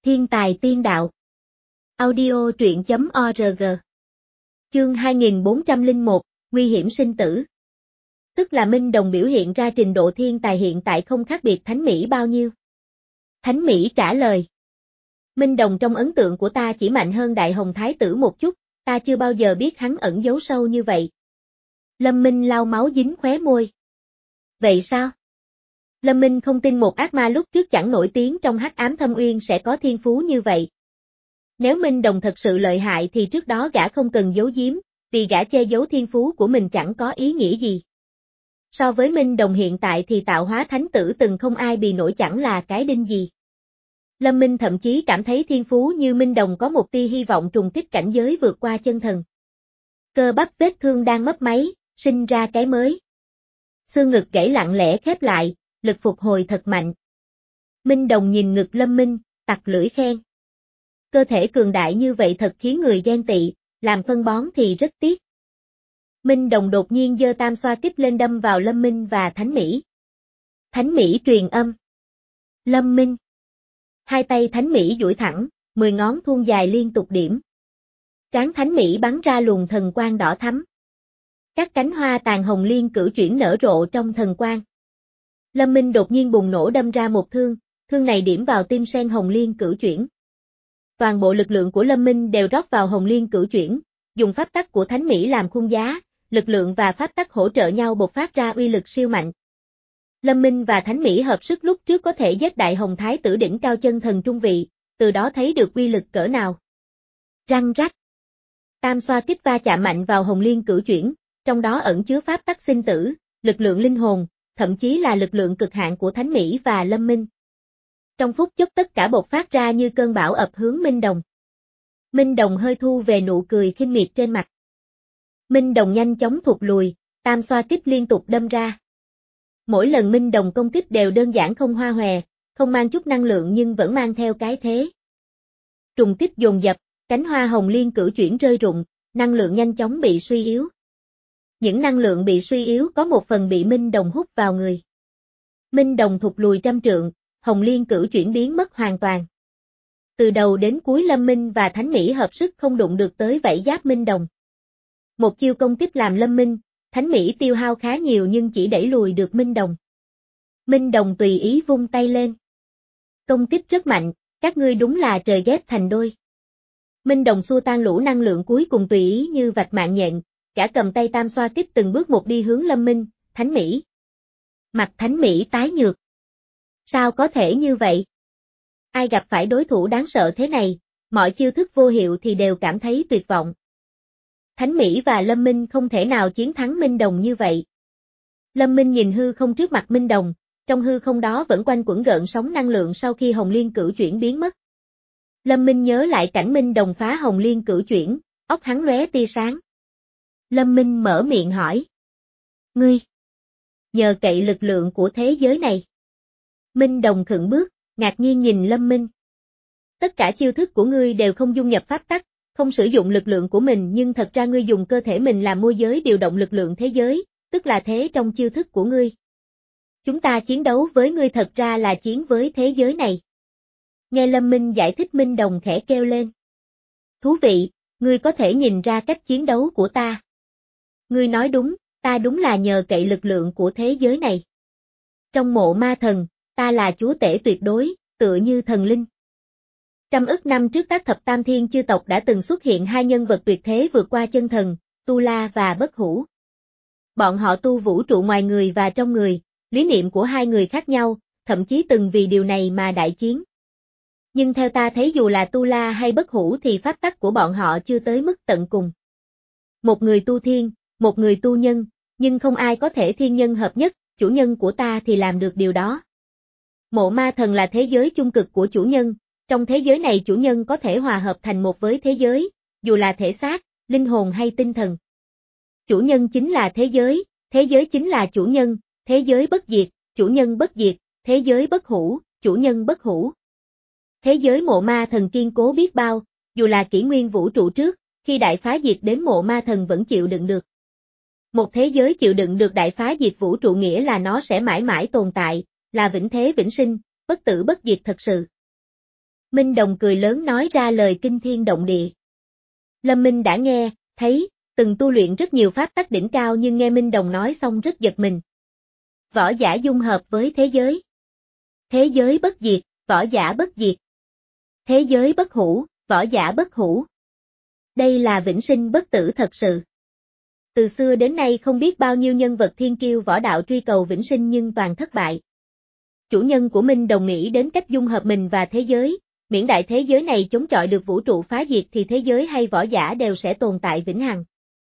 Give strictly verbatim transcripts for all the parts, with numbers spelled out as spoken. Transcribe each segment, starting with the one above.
Thiên tài tiên đạo. Audio truyện chấm org. Chương hai nghìn bốn trăm lẻ một, Nguy hiểm sinh tử. Tức là Minh Đồng biểu hiện ra trình độ thiên tài hiện tại không khác biệt Thánh Mỹ bao nhiêu. Thánh Mỹ trả lời. Minh Đồng trong ấn tượng của ta chỉ mạnh hơn Đại Hồng Thái tử một chút, ta chưa bao giờ biết hắn ẩn giấu sâu như vậy. Lâm Minh lau máu dính khóe môi. Vậy sao? Lâm Minh không tin một ác ma lúc trước chẳng nổi tiếng trong hắc ám thâm uyên sẽ có thiên phú như vậy. Nếu Minh Đồng thật sự lợi hại thì trước đó gã không cần giấu giếm, vì gã che giấu thiên phú của mình chẳng có ý nghĩa gì. So với Minh Đồng hiện tại thì tạo hóa thánh tử từng không ai bì nổi chẳng là cái đinh gì. Lâm Minh thậm chí cảm thấy thiên phú như Minh Đồng có một tia hy vọng trùng kích cảnh giới vượt qua chân thần. Cơ bắp vết thương đang mấp máy, sinh ra cái mới. Xương ngực gãy lặng lẽ khép lại, lực phục hồi thật mạnh. Minh Đồng nhìn ngực Lâm Minh, tặc lưỡi khen. Cơ thể cường đại như vậy thật khiến người ghen tị, làm phân bón thì rất tiếc. Minh Đồng đột nhiên giơ tam xoa kích lên đâm vào Lâm Minh và Thánh Mỹ. Thánh Mỹ truyền âm. Lâm Minh. Hai tay Thánh Mỹ duỗi thẳng, mười ngón thun dài liên tục điểm. Trán Thánh Mỹ bắn ra luồng thần quang đỏ thắm. Các cánh hoa tàn hồng liên cửu chuyển nở rộ trong thần quang. Lâm Minh đột nhiên bùng nổ đâm ra một thương, thương này điểm vào tim sen hồng liên cửu chuyển. Toàn bộ lực lượng của Lâm Minh đều rót vào hồng liên cửu chuyển, dùng pháp tắc của Thánh Mỹ làm khung giá, lực lượng và pháp tắc hỗ trợ nhau bộc phát ra uy lực siêu mạnh. Lâm Minh và Thánh Mỹ hợp sức lúc trước có thể giết Đại Hồng Thái tử đỉnh cao chân thần trung vị, từ đó thấy được uy lực cỡ nào. Răng rắc. Tam xoa kích va chạm mạnh vào hồng liên cửu chuyển, trong đó ẩn chứa pháp tắc sinh tử, lực lượng linh hồn, thậm chí là lực lượng cực hạn của Thánh Mỹ và Lâm Minh. Trong phút chốc tất cả bộc phát ra như cơn bão ập hướng Minh Đồng. Minh Đồng hơi thu về nụ cười khinh miệt trên mặt. Minh Đồng nhanh chóng thụt lùi, tam xoa kích liên tục đâm ra. Mỗi lần Minh Đồng công kích đều đơn giản không hoa hòe, không mang chút năng lượng nhưng vẫn mang theo cái thế. Trùng kích dồn dập, cánh hoa hồng liên cửu chuyển rơi rụng, năng lượng nhanh chóng bị suy yếu. Những năng lượng bị suy yếu có một phần bị Minh Đồng hút vào người. Minh Đồng thụt lùi trăm trượng, hồng liên cửu chuyển biến mất hoàn toàn. Từ đầu đến cuối Lâm Minh và Thánh Mỹ hợp sức không đụng được tới vảy giáp Minh Đồng. Một chiêu công kích làm Lâm Minh, Thánh Mỹ tiêu hao khá nhiều nhưng chỉ đẩy lùi được Minh Đồng. Minh Đồng tùy ý vung tay lên. Công kích rất mạnh, các ngươi đúng là trời ghép thành đôi. Minh Đồng xua tan lũ năng lượng cuối cùng tùy ý như vạch mạng nhện, cả cầm tay tam xoa kích từng bước một đi hướng Lâm Minh, Thánh Mỹ. Mặt Thánh Mỹ tái nhợt. Sao có thể như vậy? Ai gặp phải đối thủ đáng sợ thế này, mọi chiêu thức vô hiệu thì đều cảm thấy tuyệt vọng. Thánh Mỹ và Lâm Minh không thể nào chiến thắng Minh Đồng như vậy. Lâm Minh nhìn hư không trước mặt Minh Đồng, trong hư không đó vẫn quanh quẩn gợn sóng năng lượng sau khi hồng liên cửu chuyển biến mất. Lâm Minh nhớ lại cảnh Minh Đồng phá hồng liên cửu chuyển, óc hắn lóe tia sáng. Lâm Minh mở miệng hỏi. Ngươi, nhờ cậy lực lượng của thế giới này. Minh Đồng khựng bước, ngạc nhiên nhìn Lâm Minh. Tất cả chiêu thức của ngươi đều không dung nhập pháp tắc, không sử dụng lực lượng của mình nhưng thật ra ngươi dùng cơ thể mình làm môi giới điều động lực lượng thế giới, tức là thế trong chiêu thức của ngươi. Chúng ta chiến đấu với ngươi thật ra là chiến với thế giới này. Nghe Lâm Minh giải thích Minh Đồng khẽ kêu lên. Thú vị, ngươi có thể nhìn ra cách chiến đấu của ta. Ngươi nói đúng, ta đúng là nhờ cậy lực lượng của thế giới này. Trong mộ ma thần, ta là chúa tể tuyệt đối, tựa như thần linh. Trăm ức năm trước tác thập tam thiên chư tộc đã từng xuất hiện hai nhân vật tuyệt thế vượt qua chân thần, Tu La và Bất Hủ. Bọn họ tu vũ trụ ngoài người và trong người, lý niệm của hai người khác nhau, thậm chí từng vì điều này mà đại chiến. Nhưng theo ta thấy dù là Tu La hay Bất Hủ thì pháp tắc của bọn họ chưa tới mức tận cùng. Một người tu thiên, một người tu nhân, nhưng không ai có thể thiên nhân hợp nhất, chủ nhân của ta thì làm được điều đó. Mộ ma thần là thế giới chung cực của chủ nhân, trong thế giới này chủ nhân có thể hòa hợp thành một với thế giới, dù là thể xác, linh hồn hay tinh thần. Chủ nhân chính là thế giới, thế giới chính là chủ nhân, thế giới bất diệt, chủ nhân bất diệt, thế giới bất hủ, chủ nhân bất hủ. Thế giới mộ ma thần kiên cố biết bao, dù là kỷ nguyên vũ trụ trước, khi đại phá diệt đến mộ ma thần vẫn chịu đựng được. Một thế giới chịu đựng được đại phá diệt vũ trụ nghĩa là nó sẽ mãi mãi tồn tại, là vĩnh thế vĩnh sinh, bất tử bất diệt thật sự. Minh Đồng cười lớn nói ra lời kinh thiên động địa. Lâm Minh đã nghe, thấy, từng tu luyện rất nhiều pháp tắc đỉnh cao nhưng nghe Minh Đồng nói xong rất giật mình. Võ giả dung hợp với thế giới. Thế giới bất diệt, võ giả bất diệt. Thế giới bất hủ, võ giả bất hủ. Đây là vĩnh sinh bất tử thật sự. Từ xưa đến nay không biết bao nhiêu nhân vật thiên kiêu võ đạo truy cầu vĩnh sinh nhưng toàn thất bại. Chủ nhân của Minh Đồng nghĩ đến cách dung hợp mình và thế giới, miễn đại thế giới này chống chọi được vũ trụ phá diệt thì thế giới hay võ giả đều sẽ tồn tại vĩnh hằng.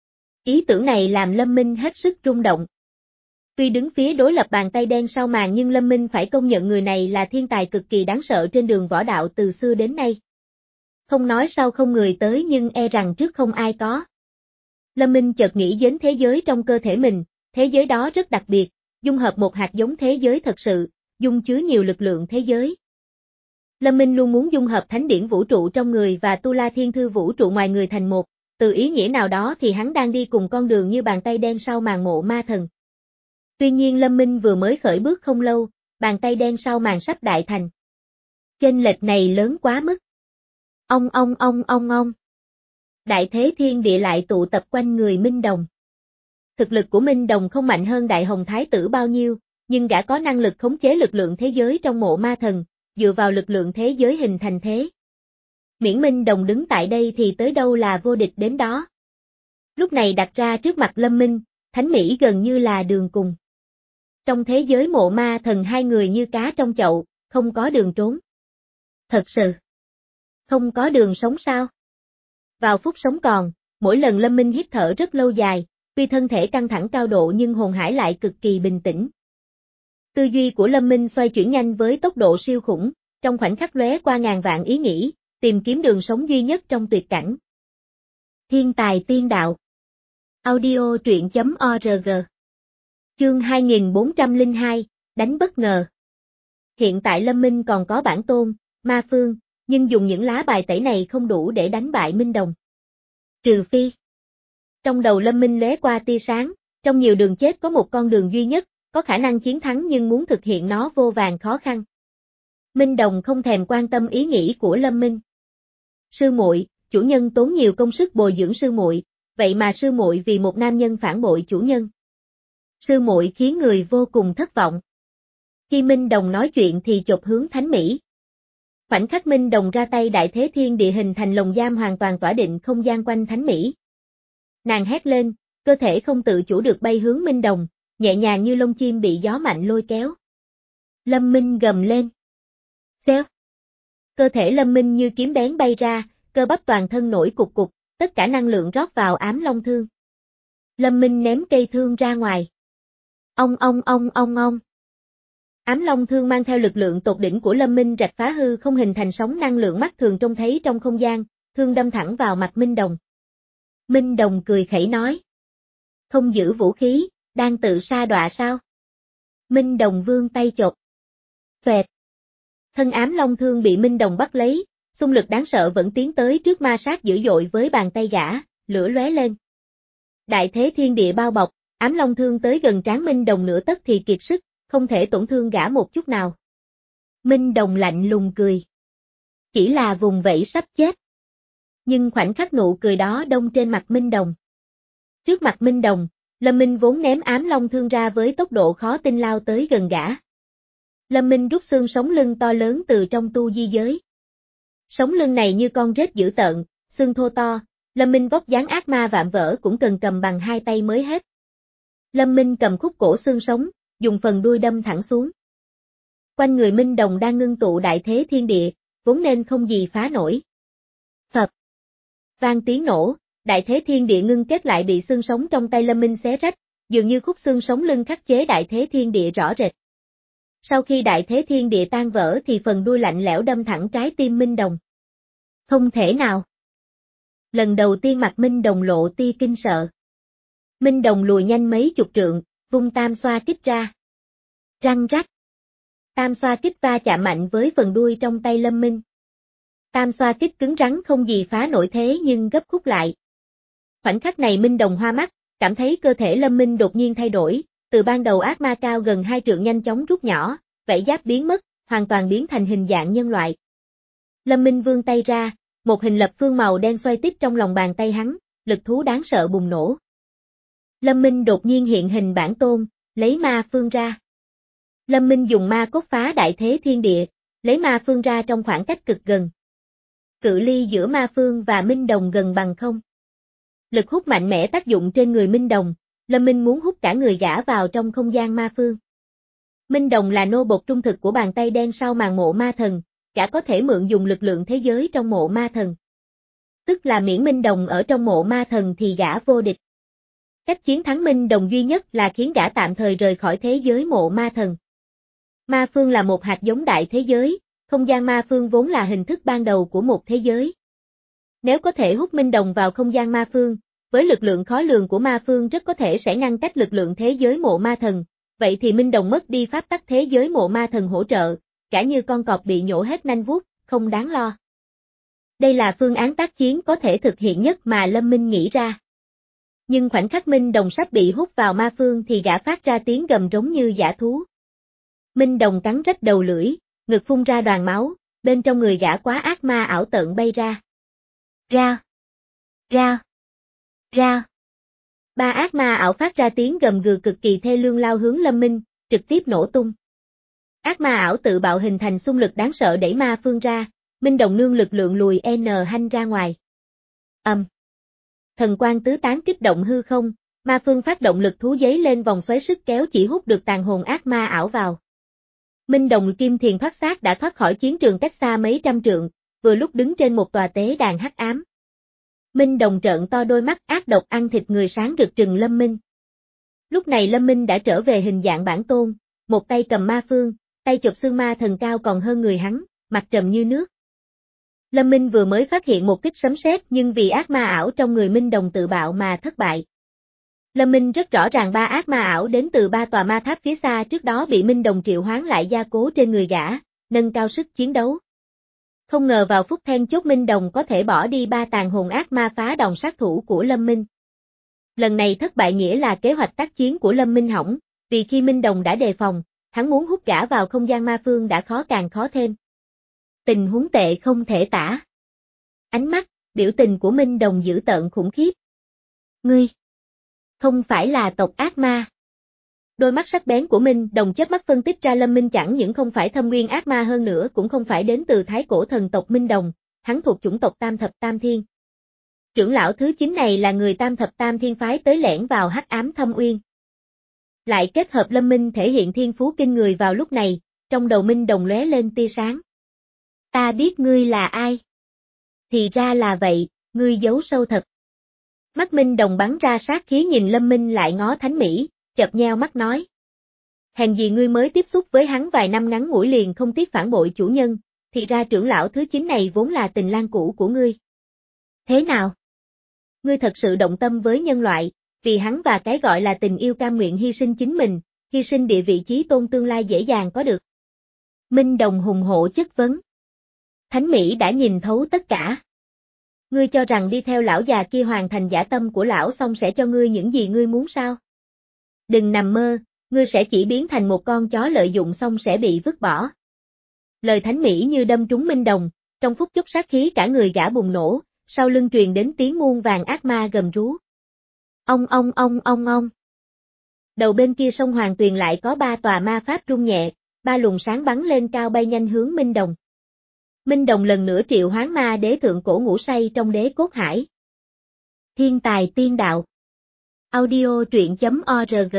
Ý tưởng này làm Lâm Minh hết sức rung động. Tuy đứng phía đối lập bàn tay đen sau màn nhưng Lâm Minh phải công nhận người này là thiên tài cực kỳ đáng sợ trên đường võ đạo từ xưa đến nay. Không nói sau không người tới nhưng e rằng trước không ai có. Lâm Minh chợt nghĩ đến thế giới trong cơ thể mình, thế giới đó rất đặc biệt, dung hợp một hạt giống thế giới thật sự, dung chứa nhiều lực lượng thế giới. Lâm Minh luôn muốn dung hợp thánh điển vũ trụ trong người và tu la thiên thư vũ trụ ngoài người thành một, từ ý nghĩa nào đó thì hắn đang đi cùng con đường như bàn tay đen sau màn mộ ma thần. Tuy nhiên Lâm Minh vừa mới khởi bước không lâu, bàn tay đen sau màn sắp đại thành. Chênh lệch này lớn quá mức. Ông ông ông ông ông. Đại thế thiên địa lại tụ tập quanh người Minh Đồng. Thực lực của Minh Đồng không mạnh hơn Đại Hồng Thái Tử bao nhiêu, nhưng gã có năng lực khống chế lực lượng thế giới trong mộ ma thần, dựa vào lực lượng thế giới hình thành thế. Miễn Minh Đồng đứng tại đây thì tới đâu là vô địch đến đó. Lúc này đặt ra trước mặt Lâm Minh, Thánh Mỹ gần như là đường cùng. Trong thế giới mộ ma thần hai người như cá trong chậu, không có đường trốn. Thật sự. Không có đường sống sao? Vào phút sống còn, mỗi lần Lâm Minh hít thở rất lâu dài, tuy thân thể căng thẳng cao độ nhưng hồn hải lại cực kỳ bình tĩnh. Tư duy của Lâm Minh xoay chuyển nhanh với tốc độ siêu khủng, trong khoảnh khắc lóe qua ngàn vạn ý nghĩ, tìm kiếm đường sống duy nhất trong tuyệt cảnh. Thiên tài tiên đạo. Audio truyện chấm org. Chương hai nghìn bốn trăm lẻ hai, đánh bất ngờ. Hiện tại Lâm Minh còn có bản tôn, ma phương, nhưng dùng những lá bài tẩy này không đủ để đánh bại Minh Đồng. Trừ phi. Trong đầu Lâm Minh lóe qua tia sáng, trong nhiều đường chết có một con đường duy nhất, có khả năng chiến thắng nhưng muốn thực hiện nó vô vàn khó khăn. Minh Đồng không thèm quan tâm ý nghĩ của Lâm Minh. Sư muội, chủ nhân tốn nhiều công sức bồi dưỡng sư muội, vậy mà sư muội vì một nam nhân phản bội chủ nhân. Sư muội khiến người vô cùng thất vọng. Khi Minh Đồng nói chuyện thì chộp hướng Thánh Mỹ. Khoảnh khắc Minh Đồng ra tay đại thế thiên địa hình thành lồng giam hoàn toàn tỏa định không gian quanh Thánh Mỹ. Nàng hét lên, cơ thể không tự chủ được bay hướng Minh Đồng, nhẹ nhàng như lông chim bị gió mạnh lôi kéo. Lâm Minh gầm lên. Xéo. Cơ thể Lâm Minh như kiếm bén bay ra, cơ bắp toàn thân nổi cục cục, tất cả năng lượng rót vào ám long thương. Lâm Minh ném cây thương ra ngoài. Ông ông ông ông ông. Ám long thương mang theo lực lượng tột đỉnh của Lâm Minh rạch phá hư không hình thành sóng năng lượng mắt thường trông thấy trong không gian, thương đâm thẳng vào mặt Minh Đồng. Minh Đồng cười khẩy nói. Không giữ vũ khí, đang tự sa đọa sao? Minh Đồng vươn tay chộp. Phẹt. Thân ám long thương bị Minh Đồng bắt lấy, xung lực đáng sợ vẫn tiến tới trước ma sát dữ dội với bàn tay gã, lửa lóe lên. Đại thế thiên địa bao bọc, ám long thương tới gần trán Minh Đồng nửa tấc thì kiệt sức, không thể tổn thương gã một chút nào. Minh Đồng lạnh lùng cười. Chỉ là vùng vẫy sắp chết. Nhưng khoảnh khắc nụ cười đó đông trên mặt Minh Đồng. Trước mặt Minh Đồng, Lâm Minh vốn ném ám long thương ra với tốc độ khó tin lao tới gần gã. Lâm Minh rút xương sống lưng to lớn từ trong tu di giới. Sống lưng này như con rết dữ tợn, xương thô to, Lâm Minh vóc dáng ác ma vạm vỡ cũng cần cầm bằng hai tay mới hết. Lâm Minh cầm khúc cổ xương sống, dùng phần đuôi đâm thẳng xuống. Quanh người Minh Đồng đang ngưng tụ đại thế thiên địa, vốn nên không gì phá nổi. Phập. Vang tiếng nổ, đại thế thiên địa ngưng kết lại bị xương sống trong tay Lâm Minh xé rách, dường như khúc xương sống lưng khắc chế đại thế thiên địa rõ rệt. Sau khi đại thế thiên địa tan vỡ thì phần đuôi lạnh lẽo đâm thẳng trái tim Minh Đồng. Không thể nào. Lần đầu tiên mặt Minh Đồng lộ tia kinh sợ. Minh Đồng lùi nhanh mấy chục trượng, vung tam xoa kích ra. Răng rắc. Tam xoa kích va chạm mạnh với phần đuôi trong tay Lâm Minh. Tam xoa kích cứng rắn không gì phá nổi thế nhưng gấp khúc lại. Khoảnh khắc này Minh Đồng hoa mắt, cảm thấy cơ thể Lâm Minh đột nhiên thay đổi, từ ban đầu ác ma cao gần hai trượng nhanh chóng rút nhỏ, vảy giáp biến mất, hoàn toàn biến thành hình dạng nhân loại. Lâm Minh vươn tay ra, một hình lập phương màu đen xoay tít trong lòng bàn tay hắn, lực thú đáng sợ bùng nổ. Lâm Minh đột nhiên hiện hình bản tôn, lấy ma phương ra. Lâm Minh dùng ma cốt phá đại thế thiên địa, lấy ma phương ra trong khoảng cách cực gần. Cự ly giữa ma phương và Minh Đồng gần bằng không. Lực hút mạnh mẽ tác dụng trên người Minh Đồng, Lâm Minh muốn hút cả người gã vào trong không gian ma phương. Minh Đồng là nô bộc trung thực của bàn tay đen sau màn mộ ma thần, gã có thể mượn dùng lực lượng thế giới trong mộ ma thần. Tức là miễn Minh Đồng ở trong mộ ma thần thì gã vô địch. Cách chiến thắng Minh Đồng duy nhất là khiến gã tạm thời rời khỏi thế giới mộ ma thần. Ma phương là một hạt giống đại thế giới, không gian ma phương vốn là hình thức ban đầu của một thế giới. Nếu có thể hút Minh Đồng vào không gian ma phương, với lực lượng khó lường của ma phương rất có thể sẽ ngăn cách lực lượng thế giới mộ ma thần, vậy thì Minh Đồng mất đi pháp tắc thế giới mộ ma thần hỗ trợ, cả như con cọp bị nhổ hết nanh vuốt, không đáng lo. Đây là phương án tác chiến có thể thực hiện nhất mà Lâm Minh nghĩ ra. Nhưng khoảnh khắc Minh Đồng sắp bị hút vào ma phương thì gã phát ra tiếng gầm rống như dã thú. Minh Đồng cắn rách đầu lưỡi, ngực phun ra đoàn máu, bên trong người gã quá ác ma ảo tợn bay ra. Ra! Ra! Ra! Ba ác ma ảo phát ra tiếng gầm gừ cực kỳ thê lương lao hướng Lâm Minh, trực tiếp nổ tung. Ác ma ảo tự bạo hình thành xung lực đáng sợ đẩy ma phương ra, Minh Đồng nương lực lượng lùi N hanh ra ngoài. Ầm. Um. Thần quang tứ tán kích động hư không, ma phương phát động lực thú giấy lên vòng xoáy sức kéo chỉ hút được tàn hồn ác ma ảo vào. Minh Đồng kim thiền thoát xác đã thoát khỏi chiến trường cách xa mấy trăm trượng, vừa lúc đứng trên một tòa tế đàn hắc ám. Minh Đồng trợn to đôi mắt ác độc ăn thịt người sáng rực trừng Lâm Minh. Lúc này Lâm Minh đã trở về hình dạng bản tôn, một tay cầm ma phương, tay chụp xương ma thần cao còn hơn người hắn, mặt trầm như nước. Lâm Minh vừa mới phát hiện một kích sấm sét nhưng vì ác ma ảo trong người Minh Đồng tự bạo mà thất bại. Lâm Minh rất rõ ràng ba ác ma ảo đến từ ba tòa ma tháp phía xa trước đó bị Minh Đồng triệu hoán lại gia cố trên người gã, nâng cao sức chiến đấu. Không ngờ vào phút then chốt Minh Đồng có thể bỏ đi ba tàn hồn ác ma phá đòn sát thủ của Lâm Minh. Lần này thất bại nghĩa là kế hoạch tác chiến của Lâm Minh hỏng, vì khi Minh Đồng đã đề phòng, hắn muốn hút gã vào không gian ma phương đã khó càng khó thêm. Tình huống tệ không thể tả. Ánh mắt, biểu tình của Minh Đồng dữ tợn khủng khiếp. Ngươi! Không phải là tộc ác ma. Đôi mắt sắc bén của Minh Đồng chớp mắt phân tích ra Lâm Minh chẳng những không phải thâm nguyên ác ma hơn nữa cũng không phải đến từ thái cổ thần tộc Minh Đồng, hắn thuộc chủng tộc Tam Thập Tam Thiên. Trưởng lão thứ chín này là người Tam Thập Tam Thiên phái tới lẻn vào hắc ám thâm uyên. Lại kết hợp Lâm Minh thể hiện thiên phú kinh người vào lúc này, trong đầu Minh Đồng lóe lên tia sáng. Ta biết ngươi là ai. Thì ra là vậy, ngươi giấu sâu thật. Mắt Minh Đồng bắn ra sát khí nhìn Lâm Minh lại ngó Thánh Mỹ, chợt nheo mắt nói. Hèn gì ngươi mới tiếp xúc với hắn vài năm ngắn ngủi liền không tiếc phản bội chủ nhân, thì ra trưởng lão thứ chín này vốn là tình lang cũ của ngươi. Thế nào? Ngươi thật sự động tâm với nhân loại, vì hắn và cái gọi là tình yêu cam nguyện hy sinh chính mình, hy sinh địa vị chí tôn tương lai dễ dàng có được. Minh Đồng hùng hổ chất vấn. Thánh Mỹ đã nhìn thấu tất cả. Ngươi cho rằng đi theo lão già kia hoàn thành dã tâm của lão xong sẽ cho ngươi những gì ngươi muốn sao? Đừng nằm mơ, ngươi sẽ chỉ biến thành một con chó lợi dụng xong sẽ bị vứt bỏ. Lời Thánh Mỹ như đâm trúng Minh Đồng, trong phút chốc sát khí cả người gã bùng nổ, sau lưng truyền đến tiếng muôn vàng ác ma gầm rú. Ông ông ông ông ông. Đầu bên kia sông Hoàng Tuyền lại có ba tòa ma pháp rung nhẹ, ba luồng sáng bắn lên cao bay nhanh hướng Minh Đồng. Minh Đồng lần nữa triệu hoán ma đế thượng cổ ngủ say trong đế cốt hải. Thiên tài tiên đạo. Audio truyện chấm org.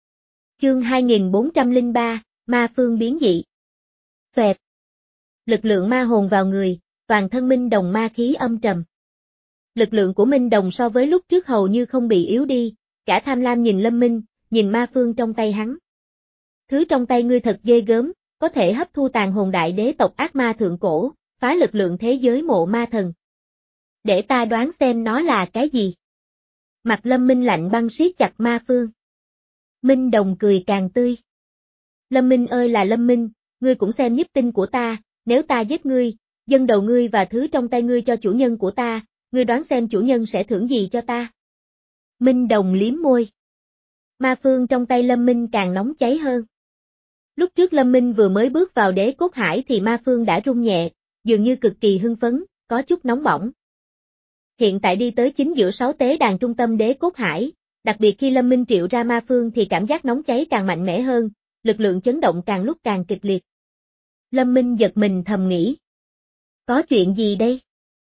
Chương hai nghìn bốn trăm lẻ ba, Ma phương biến dị. Phẹt. Lực lượng ma hồn vào người, toàn thân Minh Đồng ma khí âm trầm. Lực lượng của Minh Đồng so với lúc trước hầu như không bị yếu đi, cả tham lam nhìn Lâm Minh, nhìn ma phương trong tay hắn. Thứ trong tay ngươi thật ghê gớm, có thể hấp thu tàn hồn đại đế tộc ác ma thượng cổ, phá lực lượng thế giới mộ ma thần. Để ta đoán xem nó là cái gì. Mặt Lâm Minh lạnh băng siết chặt ma phương. Minh Đồng cười càng tươi. Lâm Minh ơi là Lâm Minh, ngươi cũng xem nhiếp tinh của ta, nếu ta giết ngươi, dâng đầu ngươi và thứ trong tay ngươi cho chủ nhân của ta, ngươi đoán xem chủ nhân sẽ thưởng gì cho ta. Minh Đồng liếm môi. Ma phương trong tay Lâm Minh càng nóng cháy hơn. Lúc trước Lâm Minh vừa mới bước vào đế cốt hải thì ma phương đã rung nhẹ, dường như cực kỳ hưng phấn, có chút nóng bỏng. Hiện tại đi tới chính giữa sáu tế đàn trung tâm đế cốt hải, đặc biệt khi Lâm Minh triệu ra ma phương thì cảm giác nóng cháy càng mạnh mẽ hơn, lực lượng chấn động càng lúc càng kịch liệt. Lâm Minh giật mình thầm nghĩ. Có chuyện gì đây?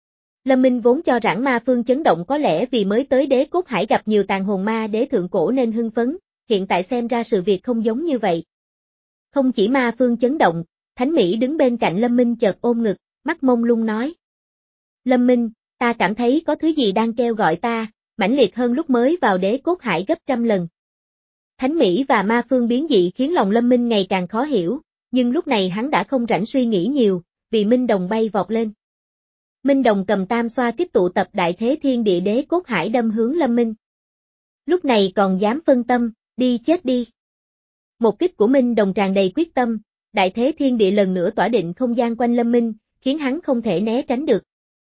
Lâm Minh vốn cho rằng ma phương chấn động có lẽ vì mới tới đế cốt hải gặp nhiều tàn hồn ma đế thượng cổ nên hưng phấn, hiện tại xem ra sự việc không giống như vậy. Không chỉ ma phương chấn động, Thánh Mỹ đứng bên cạnh Lâm Minh chợt ôm ngực, mắt mông lung nói. Lâm Minh, ta cảm thấy có thứ gì đang kêu gọi ta, mãnh liệt hơn lúc mới vào đế cốt hải gấp trăm lần. Thánh Mỹ và ma phương biến dị khiến lòng Lâm Minh ngày càng khó hiểu, nhưng lúc này hắn đã không rảnh suy nghĩ nhiều, vì Minh Đồng bay vọt lên. Minh Đồng cầm tam xoa tiếp tụ tập đại thế thiên địa đế cốt hải đâm hướng Lâm Minh. Lúc này còn dám phân tâm, đi chết đi. Một kích của Minh Đồng tràn đầy quyết tâm, đại thế thiên địa lần nữa tỏa định không gian quanh Lâm Minh, khiến hắn không thể né tránh được.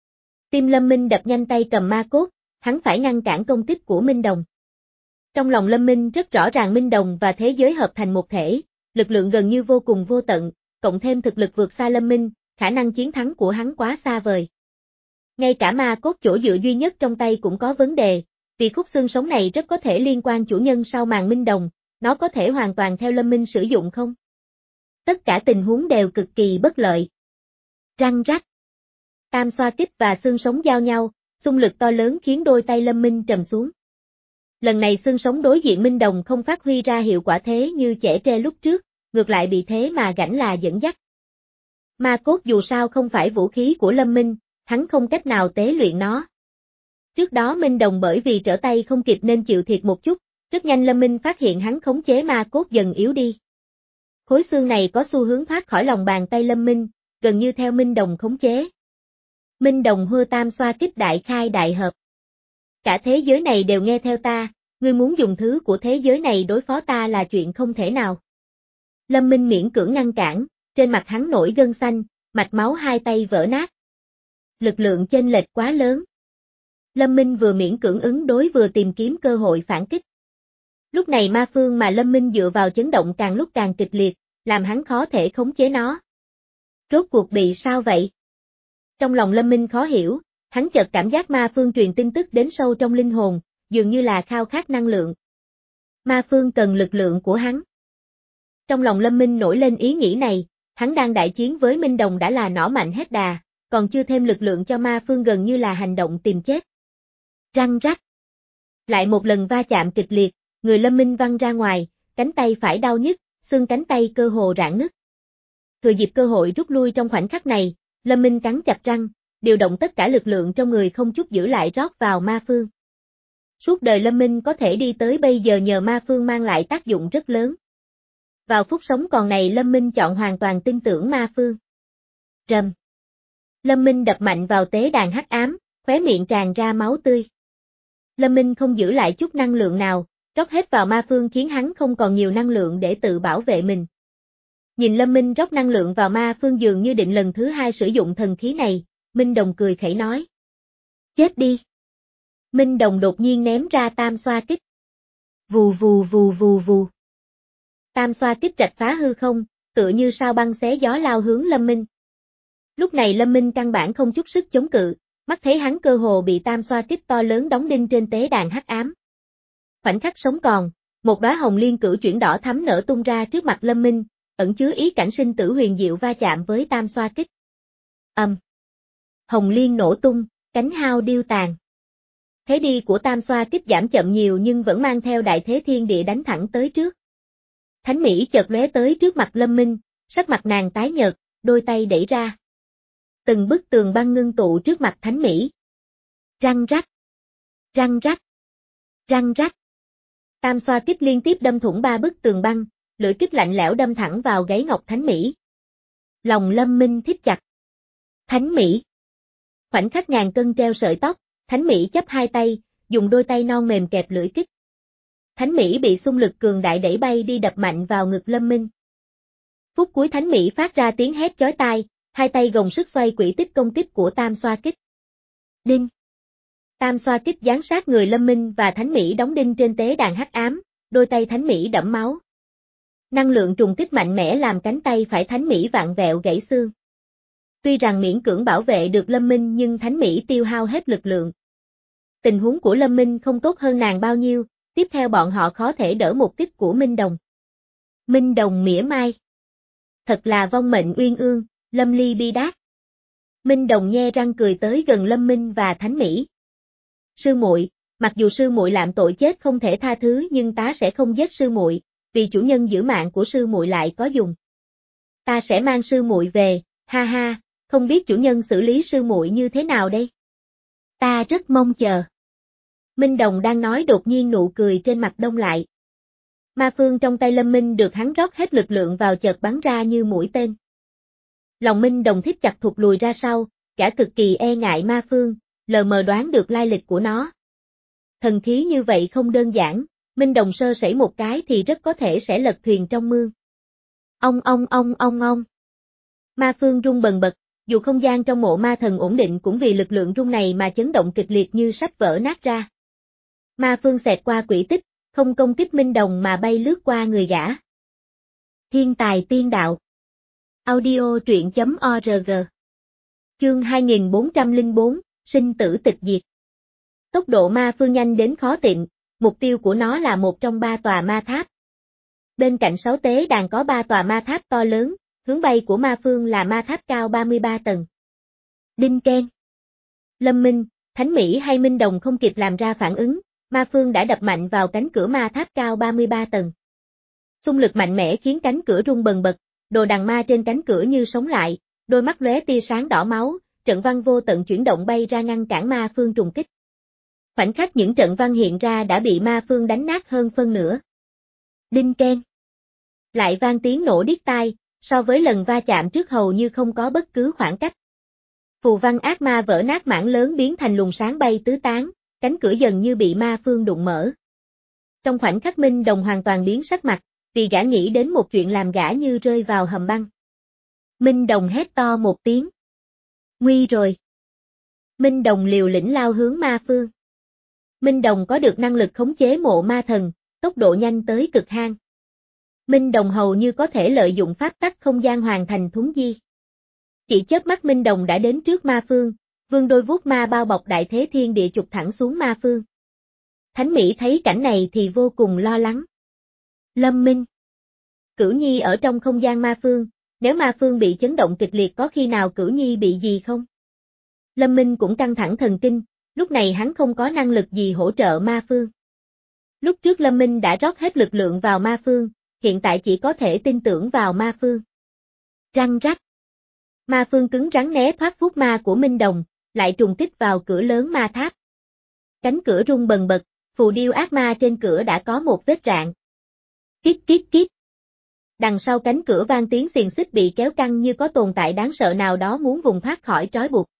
Tim Lâm Minh đập nhanh tay cầm ma cốt, hắn phải ngăn cản công kích của Minh Đồng. Trong lòng Lâm Minh rất rõ ràng Minh Đồng và thế giới hợp thành một thể, lực lượng gần như vô cùng vô tận, cộng thêm thực lực vượt xa Lâm Minh, khả năng chiến thắng của hắn quá xa vời. Ngay cả ma cốt chỗ dựa duy nhất trong tay cũng có vấn đề, vì khúc xương sống này rất có thể liên quan chủ nhân sau màn Minh Đồng, nó có thể hoàn toàn theo Lâm Minh sử dụng không? Tất cả tình huống đều cực kỳ bất lợi. Răng rắc. Tam xoa kích và xương sống giao nhau, xung lực to lớn khiến đôi tay Lâm Minh trầm xuống. Lần này xương sống đối diện Minh Đồng không phát huy ra hiệu quả thế như chẻ tre lúc trước, ngược lại bị thế mà gãnh là dẫn dắt. Ma cốt dù sao không phải vũ khí của Lâm Minh, hắn không cách nào tế luyện nó. Trước đó Minh Đồng bởi vì trở tay không kịp nên chịu thiệt một chút, rất nhanh Lâm Minh phát hiện hắn khống chế ma cốt dần yếu đi. Khối xương này có xu hướng thoát khỏi lòng bàn tay Lâm Minh, gần như theo Minh Đồng khống chế. Minh Đồng hô tam xoa kích đại khai đại hợp. Cả thế giới này đều nghe theo ta, ngươi muốn dùng thứ của thế giới này đối phó ta là chuyện không thể nào. Lâm Minh miễn cưỡng ngăn cản, trên mặt hắn nổi gân xanh, mạch máu hai tay vỡ nát. Lực lượng chênh lệch quá lớn. Lâm Minh vừa miễn cưỡng ứng đối vừa tìm kiếm cơ hội phản kích. Lúc này ma phương mà Lâm Minh dựa vào chấn động càng lúc càng kịch liệt, làm hắn khó thể khống chế nó. Rốt cuộc bị sao vậy? Trong lòng Lâm Minh khó hiểu, hắn chợt cảm giác ma phương truyền tin tức đến sâu trong linh hồn, dường như là khao khát năng lượng. Ma phương cần lực lượng của hắn. Trong lòng Lâm Minh nổi lên ý nghĩ này, hắn đang đại chiến với Minh Đồng đã là nỏ mạnh hết đà, còn chưa thêm lực lượng cho ma phương gần như là hành động tìm chết. Răng rắc. Lại một lần va chạm kịch liệt, người Lâm Minh văng ra ngoài, cánh tay phải đau nhức, xương cánh tay cơ hồ rạn nứt. Thừa dịp cơ hội rút lui trong khoảnh khắc này, Lâm Minh cắn chặt răng, điều động tất cả lực lượng trong người không chút giữ lại rót vào ma phương. Suốt đời Lâm Minh có thể đi tới bây giờ nhờ ma phương mang lại tác dụng rất lớn. Vào phút sống còn này Lâm Minh chọn hoàn toàn tin tưởng ma phương. Rầm. Lâm Minh đập mạnh vào tế đàn hắc ám, khóe miệng tràn ra máu tươi. Lâm Minh không giữ lại chút năng lượng nào, rót hết vào ma phương khiến hắn không còn nhiều năng lượng để tự bảo vệ mình. Nhìn Lâm Minh rót năng lượng vào ma phương dường như định lần thứ hai sử dụng thần khí này, Minh Đồng cười khẩy nói. Chết đi. Minh Đồng đột nhiên ném ra tam xoa kích. Vù vù vù vù vù. Tam xoa kích rạch phá hư không, tựa như sao băng xé gió lao hướng Lâm Minh. Lúc này Lâm Minh căn bản không chút sức chống cự, mắt thấy hắn cơ hồ bị tam xoa kích to lớn đóng đinh trên tế đàn hắc ám. Khoảnh khắc sống còn, một đóa hồng liên cửu chuyển đỏ thắm nở tung ra trước mặt Lâm Minh, ẩn chứa ý cảnh sinh tử huyền diệu va chạm với tam xoa kích. Âm. Hồng liên nổ tung, cánh hao điêu tàn. Thế đi của tam xoa kích giảm chậm nhiều nhưng vẫn mang theo đại thế thiên địa đánh thẳng tới trước. Thánh Mỹ chợt lóe tới trước mặt Lâm Minh, sắc mặt nàng tái nhợt, đôi tay đẩy ra. Từng bức tường băng ngưng tụ trước mặt Thánh Mỹ. Răng rắc. Răng rắc. Răng rắc. Tam xoa kích liên tiếp đâm thủng ba bức tường băng, lưỡi kích lạnh lẽo đâm thẳng vào gáy ngọc Thánh Mỹ. Lòng Lâm Minh thít chặt. Thánh Mỹ. Khoảnh khắc ngàn cân treo sợi tóc, Thánh Mỹ chấp hai tay, dùng đôi tay non mềm kẹp lưỡi kích. Thánh Mỹ bị xung lực cường đại đẩy bay đi đập mạnh vào ngực Lâm Minh. Phút cuối Thánh Mỹ phát ra tiếng hét chói tai, hai tay gồng sức xoay quỹ tích công kích của tam xoa kích. Đinh. Tam xoa kích giáng sát người Lâm Minh và Thánh Mỹ đóng đinh trên tế đàn hắc ám, đôi tay Thánh Mỹ đẫm máu. Năng lượng trùng kích mạnh mẽ làm cánh tay phải Thánh Mỹ vặn vẹo gãy xương. Tuy rằng miễn cưỡng bảo vệ được Lâm Minh nhưng Thánh Mỹ tiêu hao hết lực lượng. Tình huống của Lâm Minh không tốt hơn nàng bao nhiêu, tiếp theo bọn họ khó thể đỡ một kích của Minh Đồng. Minh Đồng mỉa mai. Thật là vong mệnh uyên ương, Lâm Ly bi đát. Minh Đồng nhe răng cười tới gần Lâm Minh và Thánh Mỹ. Sư muội, mặc dù sư muội làm tội chết không thể tha thứ nhưng ta sẽ không giết sư muội, vì chủ nhân giữ mạng của sư muội lại có dùng. Ta sẽ mang sư muội về, ha ha, không biết chủ nhân xử lý sư muội như thế nào đây? Ta rất mong chờ. Minh Đồng đang nói đột nhiên nụ cười trên mặt đông lại. Ma phương trong tay Lâm Minh được hắn rót hết lực lượng vào chợt bắn ra như mũi tên. Lòng Minh Đồng thít chặt thụt lùi ra sau, gã cực kỳ e ngại ma phương, lờ mờ đoán được lai lịch của nó. Thần khí như vậy không đơn giản, Minh Đồng sơ sẩy một cái thì rất có thể sẽ lật thuyền trong mương. Ong ong ong ong ong. Ma phương rung bần bật, dù không gian trong mộ ma thần ổn định cũng vì lực lượng rung này mà chấn động kịch liệt như sắp vỡ nát ra. Ma phương xẹt qua quỹ tích, không công kích Minh Đồng mà bay lướt qua người gã. Thiên tài tiên đạo. Audio truyện chấm org. Chương hai nghìn bốn trăm lẻ bốn, sinh tử tịch diệt. Tốc độ ma phương nhanh đến khó tiệm, mục tiêu của nó là một trong ba tòa ma tháp. Bên cạnh sáu tế đàn có ba tòa ma tháp to lớn, hướng bay của ma phương là ma tháp cao ba mươi ba tầng. Đinh keng. Lâm Minh, Thánh Mỹ hay Minh Đồng không kịp làm ra phản ứng, ma phương đã đập mạnh vào cánh cửa ma tháp cao ba mươi ba tầng. Xung lực mạnh mẽ khiến cánh cửa rung bần bật, đồ đằng ma trên cánh cửa như sống lại, đôi mắt lóe tia sáng đỏ máu, trận văn vô tận chuyển động bay ra ngăn cản ma phương trùng kích. Khoảnh khắc những trận văn hiện ra đã bị ma phương đánh nát hơn phân nửa. Đinh keng. Lại vang tiếng nổ điếc tai, so với lần va chạm trước hầu như không có bất cứ khoảng cách. Phù văn ác ma vỡ nát mảng lớn biến thành luồng sáng bay tứ tán, cánh cửa dần như bị ma phương đụng mở. Trong khoảnh khắc Minh Đồng hoàn toàn biến sắc mặt, vì gã nghĩ đến một chuyện làm gã như rơi vào hầm băng. Minh Đồng hét to một tiếng. Nguy rồi. Minh Đồng liều lĩnh lao hướng ma phương. Minh Đồng có được năng lực khống chế mộ ma thần, tốc độ nhanh tới cực hang. Minh Đồng hầu như có thể lợi dụng pháp tắc không gian hoàn thành thuấn di. Chỉ chớp mắt Minh Đồng đã đến trước ma phương, vương đôi vuốt ma bao bọc đại thế thiên địa chụp thẳng xuống ma phương. Thánh Mỹ thấy cảnh này thì vô cùng lo lắng. Lâm Minh. Cửu Nhi ở trong không gian ma phương, nếu ma phương bị chấn động kịch liệt có khi nào Cửu Nhi bị gì không? Lâm Minh cũng căng thẳng thần kinh, lúc này hắn không có năng lực gì hỗ trợ ma phương. Lúc trước Lâm Minh đã rót hết lực lượng vào ma phương, hiện tại chỉ có thể tin tưởng vào ma phương. Răng rắc. Ma phương cứng rắn né thoát phút ma của Minh Đồng, lại trùng kích vào cửa lớn ma tháp. Cánh cửa rung bần bật, phù điêu ác ma trên cửa đã có một vết rạn. Kít kít kít. Đằng sau cánh cửa vang tiếng xiềng xích bị kéo căng như có tồn tại đáng sợ nào đó muốn vùng thoát khỏi trói buộc.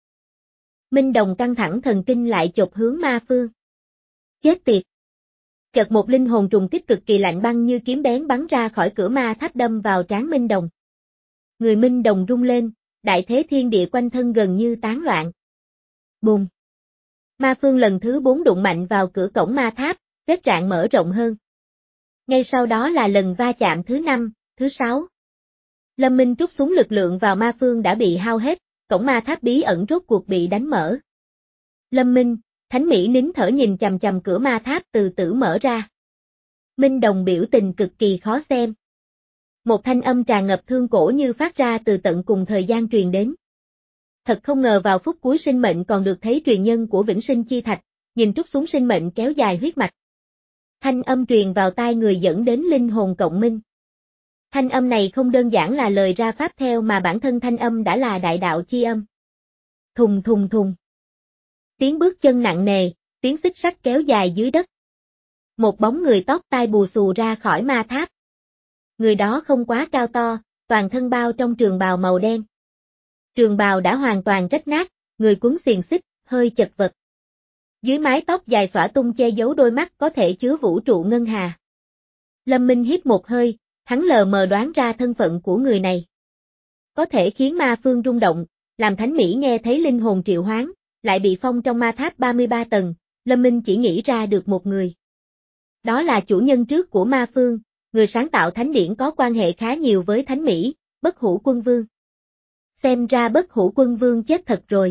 Minh Đồng căng thẳng thần kinh lại chộp hướng ma phương. Chết tiệt. Chợt một linh hồn trùng kích cực kỳ lạnh băng như kiếm bén bắn ra khỏi cửa ma tháp đâm vào trán Minh Đồng. Người Minh Đồng rung lên, đại thế thiên địa quanh thân gần như tán loạn. Bùm. Ma phương lần thứ bốn đụng mạnh vào cửa cổng ma tháp, vết rạn mở rộng hơn. Ngay sau đó là lần va chạm thứ năm, thứ sáu. Lâm Minh trút xuống lực lượng vào ma phương đã bị hao hết, cổng ma tháp bí ẩn rốt cuộc bị đánh mở. Lâm Minh, Thánh Mỹ nín thở nhìn chằm chằm cửa ma tháp từ từ mở ra. Minh Đồng biểu tình cực kỳ khó xem. Một thanh âm tràn ngập thương cổ như phát ra từ tận cùng thời gian truyền đến. Thật không ngờ vào phút cuối sinh mệnh còn được thấy truyền nhân của Vĩnh Sinh Chi Thạch, nhìn trút xuống sinh mệnh kéo dài huyết mạch. Thanh âm truyền vào tai người dẫn đến linh hồn cộng minh. Thanh âm này không đơn giản là lời ra pháp theo mà bản thân thanh âm đã là đại đạo chi âm. Thùng thùng thùng. Tiếng bước chân nặng nề, tiếng xích sắt kéo dài dưới đất. Một bóng người tóc tai bù xù ra khỏi ma tháp. Người đó không quá cao to, toàn thân bao trong trường bào màu đen. Trường bào đã hoàn toàn rách nát, người quấn xiềng xích, hơi chật vật. Dưới mái tóc dài xõa tung che giấu đôi mắt có thể chứa vũ trụ ngân hà. Lâm Minh hít một hơi, hắn lờ mờ đoán ra thân phận của người này. Có thể khiến ma phương rung động, làm Thánh Mỹ nghe thấy linh hồn triệu hoán, lại bị phong trong ma tháp ba mươi ba tầng, Lâm Minh chỉ nghĩ ra được một người. Đó là chủ nhân trước của ma phương, người sáng tạo thánh điển có quan hệ khá nhiều với Thánh Mỹ, Bất Hủ Quân Vương. Xem ra Bất Hủ Quân Vương chết thật rồi.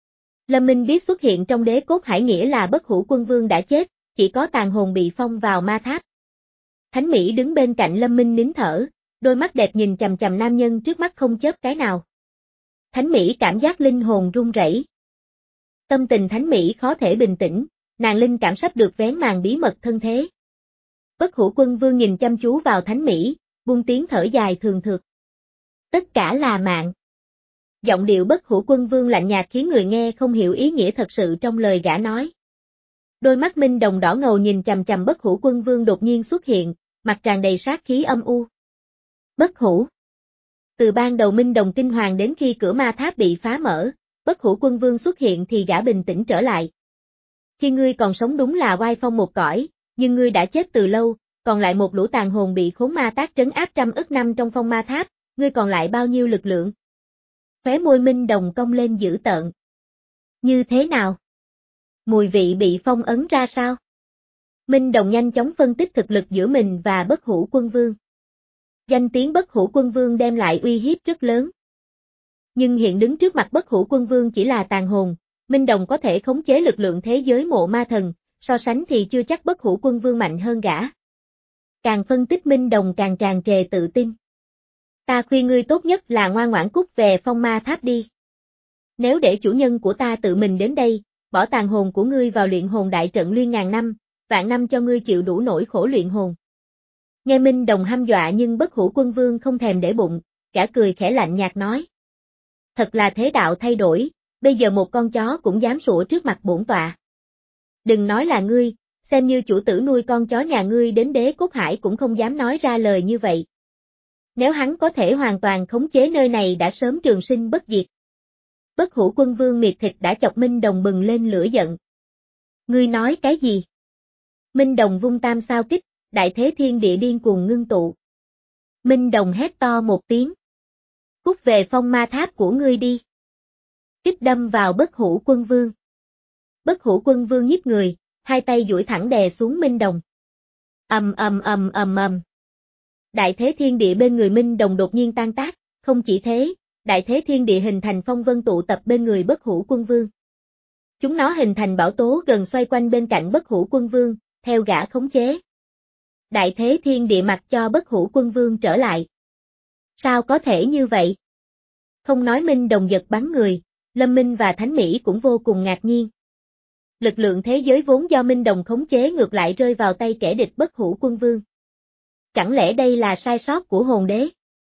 Lâm Minh biết xuất hiện trong đế cốt hải nghĩa là Bất Hủ Quân Vương đã chết, chỉ có tàn hồn bị phong vào ma tháp. Thánh Mỹ đứng bên cạnh Lâm Minh nín thở, đôi mắt đẹp nhìn chằm chằm nam nhân trước mắt không chớp cái nào. Thánh Mỹ cảm giác linh hồn run rẩy. Tâm tình Thánh Mỹ khó thể bình tĩnh, nàng linh cảm sắp được vén màn bí mật thân thế. Bất Hủ Quân Vương nhìn chăm chú vào Thánh Mỹ, buông tiếng thở dài thường thượt. Tất cả là mạng. Giọng điệu Bất Hủ Quân Vương lạnh nhạt khiến người nghe không hiểu ý nghĩa thật sự trong lời gã nói. Đôi mắt minh đồng đỏ ngầu nhìn chằm chằm Bất Hủ Quân Vương đột nhiên xuất hiện, mặt tràn đầy sát khí âm u. Bất Hủ. Từ ban đầu minh đồng kinh hoàng đến khi cửa ma tháp bị phá mở, Bất Hủ Quân Vương xuất hiện thì gã bình tĩnh trở lại. Khi ngươi còn sống đúng là oai phong một cõi, nhưng ngươi đã chết từ lâu, còn lại một lũ tàn hồn bị khốn ma tác trấn áp trăm ức năm trong phong ma tháp, ngươi còn lại bao nhiêu lực lượng? Khóe môi minh đồng cong lên dữ tợn. Như thế nào? Mùi vị bị phong ấn ra sao? Minh đồng nhanh chóng phân tích thực lực giữa mình và Bất Hủ Quân Vương. Danh tiếng Bất Hủ Quân Vương đem lại uy hiếp rất lớn. Nhưng hiện đứng trước mặt Bất Hủ Quân Vương chỉ là tàn hồn, Minh đồng có thể khống chế lực lượng thế giới mộ ma thần, so sánh thì chưa chắc Bất Hủ Quân Vương mạnh hơn gã. Càng phân tích Minh đồng càng tràn trề tự tin. Ta khuyên ngươi tốt nhất là ngoan ngoãn cút về phong ma tháp đi. Nếu để chủ nhân của ta tự mình đến đây, bỏ tàn hồn của ngươi vào luyện hồn đại trận luyện ngàn năm, vạn năm cho ngươi chịu đủ nỗi khổ luyện hồn. Nghe Minh đồng hăm dọa nhưng Bất Hủ Quân Vương không thèm để bụng, gã cười khẽ lạnh nhạt nói. Thật là thế đạo thay đổi, bây giờ một con chó cũng dám sủa trước mặt bổn tọa. Đừng nói là ngươi, xem như chủ tử nuôi con chó nhà ngươi đến đế cốt hải cũng không dám nói ra lời như vậy. Nếu hắn có thể hoàn toàn khống chế nơi này đã sớm trường sinh bất diệt. Bất Hủ Quân Vương miệt thịt đã chọc Minh đồng bừng lên lửa giận. Ngươi nói cái gì? Minh đồng vung tam sao kích, đại thế thiên địa điên cuồng ngưng tụ. Minh đồng hét to một tiếng. Cút về phong ma tháp của ngươi đi. Kích đâm vào Bất Hủ Quân Vương. Bất Hủ Quân Vương nhíp người, hai tay duỗi thẳng đè xuống Minh đồng. Ầm ầm ầm ầm ầm. Đại thế thiên địa bên người Minh đồng đột nhiên tan tác, không chỉ thế, đại thế thiên địa hình thành phong vân tụ tập bên người Bất Hủ Quân Vương. Chúng nó hình thành bão tố gần xoay quanh bên cạnh Bất Hủ Quân Vương, theo gã khống chế. Đại thế thiên địa mặc cho Bất Hủ Quân Vương trở lại. Sao có thể như vậy? Không nói Minh đồng giật bắn người, Lâm Minh và Thánh Mỹ cũng vô cùng ngạc nhiên. Lực lượng thế giới vốn do Minh đồng khống chế ngược lại rơi vào tay kẻ địch Bất Hủ Quân Vương. Chẳng lẽ đây là sai sót của hồn đế?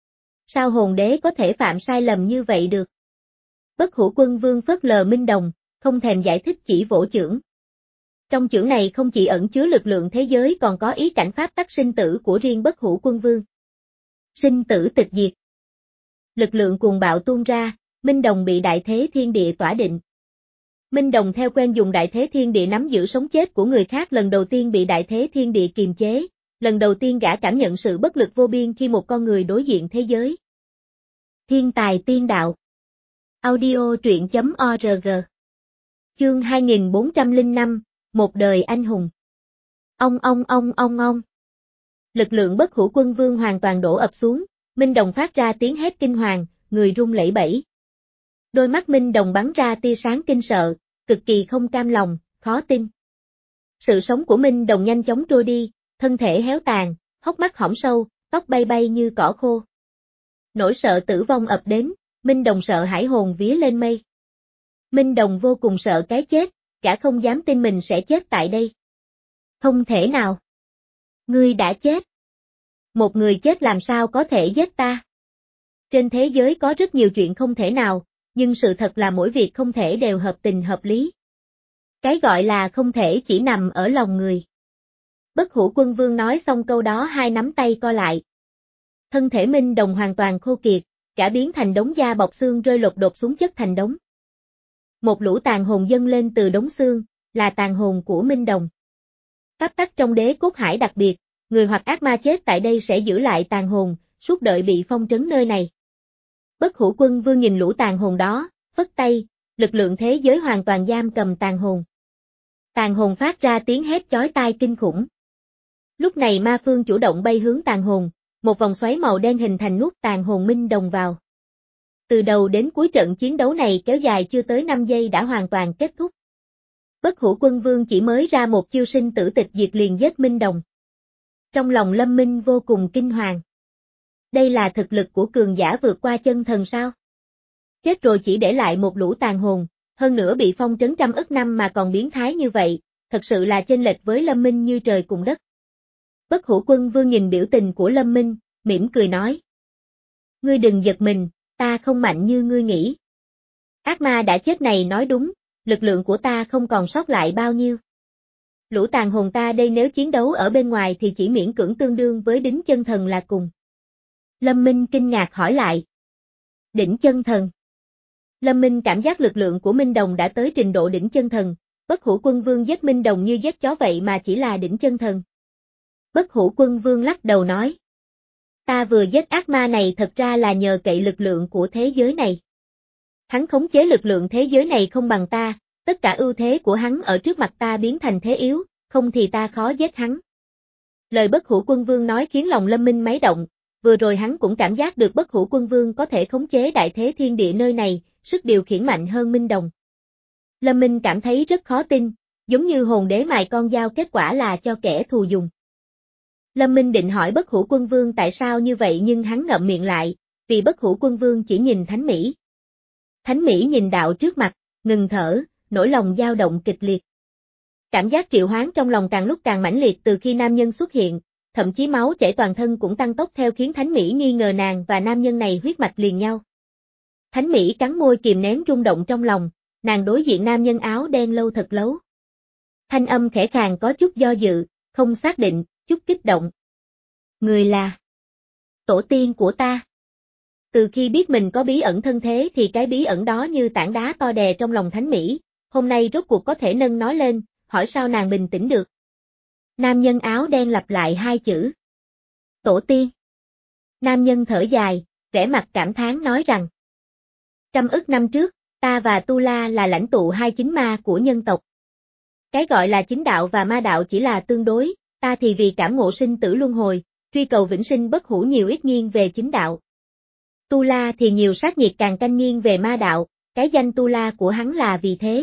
Sao hồn đế có thể phạm sai lầm như vậy được? Bất Hủ Quân Vương phớt lờ Minh đồng, không thèm giải thích chỉ vỗ chưởng. Trong chưởng này không chỉ ẩn chứa lực lượng thế giới còn có ý cảnh pháp tắc sinh tử của riêng Bất Hủ Quân Vương. Sinh tử tịch diệt. Lực lượng cuồng bạo tuôn ra, Minh đồng bị đại thế thiên địa tỏa định. Minh đồng theo quen dùng đại thế thiên địa nắm giữ sống chết của người khác lần đầu tiên bị đại thế thiên địa kiềm chế, lần đầu tiên gã cảm nhận sự bất lực vô biên khi một con người đối diện thế giới. Thiên tài tiên đạo. Audio truyện chấm org. Chương hai nghìn bốn trăm lẻ năm, một đời anh hùng. Ông ông ông ông ông. Lực lượng Bất Hủ Quân Vương hoàn toàn đổ ập xuống, Minh đồng phát ra tiếng hét kinh hoàng, người run lẩy bẩy. Đôi mắt Minh đồng bắn ra tia sáng kinh sợ, cực kỳ không cam lòng, khó tin. Sự sống của Minh đồng nhanh chóng trôi đi, thân thể héo tàn, hốc mắt hõm sâu, tóc bay bay như cỏ khô. Nỗi sợ tử vong ập đến, Minh đồng sợ hãi hồn vía lên mây. Minh đồng vô cùng sợ cái chết, cả không dám tin mình sẽ chết tại đây. Không thể nào. Ngươi đã chết. Một người chết làm sao có thể giết ta? Trên thế giới có rất nhiều chuyện không thể nào, nhưng sự thật là mỗi việc không thể đều hợp tình hợp lý. Cái gọi là không thể chỉ nằm ở lòng người. Bất Hủ Quân Vương nói xong câu đó hai nắm tay co lại. Thân thể Minh đồng hoàn toàn khô kiệt, cả biến thành đống da bọc xương rơi lột đột xuống chất thành đống. Một lũ tàn hồn dâng lên từ đống xương, là tàn hồn của Minh đồng. Pháp tắc trong đế cốt hải đặc biệt, người hoặc ác ma chết tại đây sẽ giữ lại tàn hồn, suốt đợi bị phong trấn nơi này. Bất Hủ Quân Vương nhìn lũ tàn hồn đó, phất tay, lực lượng thế giới hoàn toàn giam cầm tàn hồn. Tàn hồn phát ra tiếng hét chói tai kinh khủng. Lúc này ma phương chủ động bay hướng tàn hồn, một vòng xoáy màu đen hình thành nuốt tàn hồn Minh đồng vào. Từ đầu đến cuối trận chiến đấu này kéo dài chưa tới năm giây đã hoàn toàn kết thúc. Bất Hủ Quân Vương chỉ mới ra một chiêu sinh tử tịch diệt liền giết Minh Đồng. Trong lòng Lâm Minh vô cùng kinh hoàng. Đây là thực lực của cường giả vượt qua chân thần sao? Chết rồi chỉ để lại một lũ tàn hồn, hơn nữa bị phong trấn trăm ức năm mà còn biến thái như vậy, thật sự là chênh lệch với Lâm Minh như trời cùng đất. Bất Hủ Quân Vương nhìn biểu tình của Lâm Minh, mỉm cười nói. Ngươi đừng giật mình, ta không mạnh như ngươi nghĩ. Ác ma đã chết này nói đúng, lực lượng của ta không còn sót lại bao nhiêu. Lũ tàn hồn ta đây nếu chiến đấu ở bên ngoài thì chỉ miễn cưỡng tương đương với đỉnh chân thần là cùng. Lâm Minh kinh ngạc hỏi lại. Đỉnh chân thần. Lâm Minh cảm giác lực lượng của Minh Đồng đã tới trình độ đỉnh chân thần, Bất Hủ Quân Vương giết Minh Đồng như giết chó vậy mà chỉ là đỉnh chân thần. Bất Hủ Quân Vương lắc đầu nói. Ta vừa giết ác ma này thật ra là nhờ cậy lực lượng của thế giới này. Hắn khống chế lực lượng thế giới này không bằng ta, tất cả ưu thế của hắn ở trước mặt ta biến thành thế yếu, không thì ta khó giết hắn. Lời Bất Hủ Quân Vương nói khiến lòng Lâm Minh máy động, vừa rồi hắn cũng cảm giác được Bất Hủ Quân Vương có thể khống chế đại thế thiên địa nơi này, sức điều khiển mạnh hơn Minh Đồng. Lâm Minh cảm thấy rất khó tin, giống như hồn đế mài con dao kết quả là cho kẻ thù dùng. Lâm Minh định hỏi Bất Hủ Quân Vương tại sao như vậy nhưng hắn ngậm miệng lại, vì Bất Hủ Quân Vương chỉ nhìn Thánh Mỹ. Thánh Mỹ nhìn đạo trước mặt, ngừng thở, nỗi lòng dao động kịch liệt. Cảm giác triệu hoán trong lòng càng lúc càng mãnh liệt từ khi nam nhân xuất hiện, thậm chí máu chảy toàn thân cũng tăng tốc theo khiến Thánh Mỹ nghi ngờ nàng và nam nhân này huyết mạch liền nhau. Thánh Mỹ cắn môi kìm nén rung động trong lòng, nàng đối diện nam nhân áo đen lâu thật lâu. Thanh âm khẽ khàng có chút do dự, không xác định, chút kích động. Người là tổ tiên của ta. Từ khi biết mình có bí ẩn thân thế thì cái bí ẩn đó như tảng đá to đè trong lòng Thánh Mỹ, hôm nay rốt cuộc có thể nâng nó lên, hỏi sao nàng bình tĩnh được. Nam nhân áo đen lặp lại hai chữ. Tổ tiên. Nam nhân thở dài, vẻ mặt cảm thán nói rằng. Trăm ức năm trước, ta và Tu La là lãnh tụ hai chính ma của nhân tộc. Cái gọi là chính đạo và ma đạo chỉ là tương đối, ta thì vì cảm ngộ sinh tử luân hồi, truy cầu vĩnh sinh bất hủ nhiều ít nghiêng về chính đạo. Tu La thì nhiều sát nhiệt càng canh nghiêng về ma đạo, cái danh Tu La của hắn là vì thế.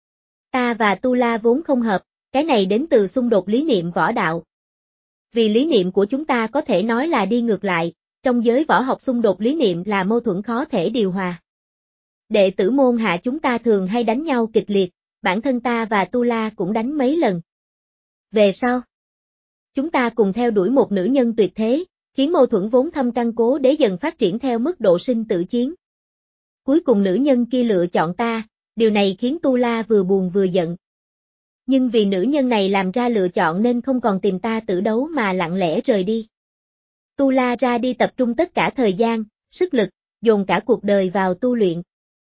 Ta và Tu La vốn không hợp, cái này đến từ xung đột lý niệm võ đạo. Vì lý niệm của chúng ta có thể nói là đi ngược lại, trong giới võ học xung đột lý niệm là mâu thuẫn khó thể điều hòa. Đệ tử môn hạ chúng ta thường hay đánh nhau kịch liệt, bản thân ta và Tu La cũng đánh mấy lần. Về sau, chúng ta cùng theo đuổi một nữ nhân tuyệt thế, khiến mâu thuẫn vốn thâm căn cố đế dần phát triển theo mức độ sinh tử chiến. Cuối cùng nữ nhân kia lựa chọn ta, điều này khiến Tu La vừa buồn vừa giận. Nhưng vì nữ nhân này làm ra lựa chọn nên không còn tìm ta tử đấu mà lặng lẽ rời đi. Tu La ra đi tập trung tất cả thời gian, sức lực, dồn cả cuộc đời vào tu luyện.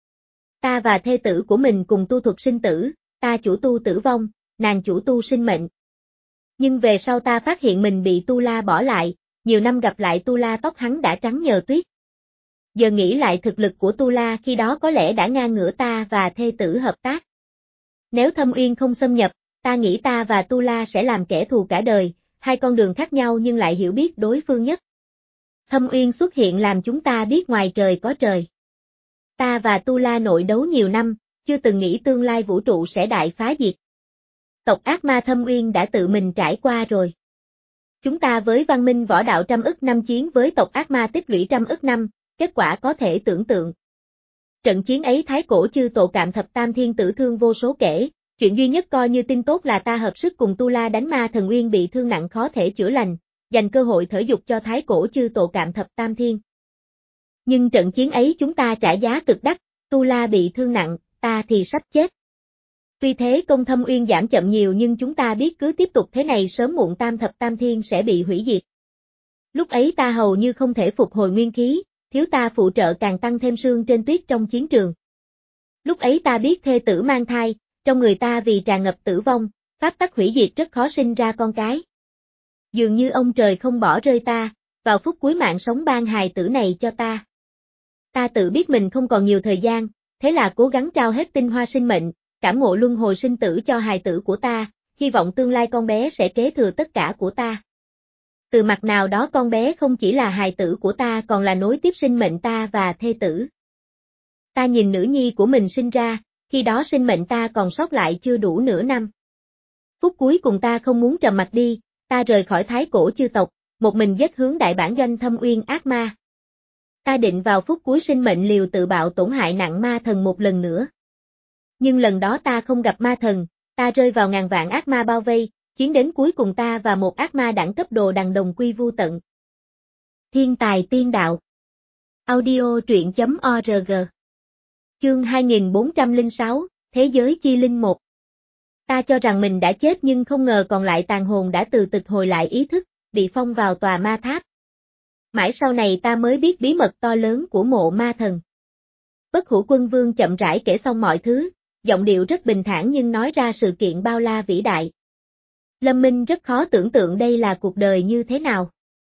Ta và thê tử của mình cùng tu thuật sinh tử, ta chủ tu tử vong, nàng chủ tu sinh mệnh. Nhưng về sau ta phát hiện mình bị Tu La bỏ lại, nhiều năm gặp lại Tu La tóc hắn đã trắng nhờ tuyết. Giờ nghĩ lại thực lực của Tu La khi đó có lẽ đã ngang ngửa ta và thê tử hợp tác. Nếu Thâm Uyên không xâm nhập, ta nghĩ ta và Tu La sẽ làm kẻ thù cả đời, hai con đường khác nhau nhưng lại hiểu biết đối phương nhất. Thâm Uyên xuất hiện làm chúng ta biết ngoài trời có trời. Ta và Tu La nội đấu nhiều năm, chưa từng nghĩ tương lai vũ trụ sẽ đại phá diệt. Tộc ác ma Thâm Uyên đã tự mình trải qua rồi. Chúng ta với văn minh võ đạo trăm ức năm chiến với tộc ác ma tích lũy trăm ức năm, kết quả có thể tưởng tượng. Trận chiến ấy thái cổ chư tổ Cạm Thập Tam Thiên tử thương vô số kể, chuyện duy nhất coi như tin tốt là ta hợp sức cùng Tu La đánh ma thần Uyên bị thương nặng khó thể chữa lành, dành cơ hội thở dục cho thái cổ chư tổ Cạm Thập Tam Thiên. Nhưng trận chiến ấy chúng ta trả giá cực đắt, Tu La bị thương nặng, ta thì sắp chết. Tuy thế công Thâm Uyên giảm chậm nhiều nhưng chúng ta biết cứ tiếp tục thế này sớm muộn Tam Thập Tam Thiên sẽ bị hủy diệt. Lúc ấy ta hầu như không thể phục hồi nguyên khí, thiếu ta phụ trợ càng tăng thêm sương trên tuyết trong chiến trường. Lúc ấy ta biết thê tử mang thai, trong người ta vì tràn ngập tử vong, pháp tắc hủy diệt rất khó sinh ra con cái. Dường như ông trời không bỏ rơi ta, vào phút cuối mạng sống ban hài tử này cho ta. Ta tự biết mình không còn nhiều thời gian, thế là cố gắng trao hết tinh hoa sinh mệnh, cảm ngộ luân hồi sinh tử cho hài tử của ta, hy vọng tương lai con bé sẽ kế thừa tất cả của ta. Từ mặt nào đó con bé không chỉ là hài tử của ta còn là nối tiếp sinh mệnh ta và thê tử. Ta nhìn nữ nhi của mình sinh ra, khi đó sinh mệnh ta còn sót lại chưa đủ nửa năm. Phút cuối cùng ta không muốn trầm mặc đi, ta rời khỏi thái cổ chư tộc, một mình dết hướng đại bản doanh thâm uyên ác ma. Ta định vào phút cuối sinh mệnh liều tự bạo tổn hại nặng ma thần một lần nữa. Nhưng lần đó ta không gặp ma thần, ta rơi vào ngàn vạn ác ma bao vây, chiến đến cuối cùng ta và một ác ma đẳng cấp đồ đằng đồng quy vu tận. Thiên tài tiên đạo. Audio truyện chấm org. Chương hai nghìn bốn trăm lẻ sáu, Thế giới chi linh một. Ta cho rằng mình đã chết nhưng không ngờ còn lại tàn hồn đã từ tịch hồi lại ý thức, bị phong vào tòa ma tháp. Mãi sau này ta mới biết bí mật to lớn của mộ ma thần. Bất Hủ Quân Vương chậm rãi kể xong mọi thứ, giọng điệu rất bình thản nhưng nói ra sự kiện bao la vĩ đại. Lâm Minh rất khó tưởng tượng đây là cuộc đời như thế nào.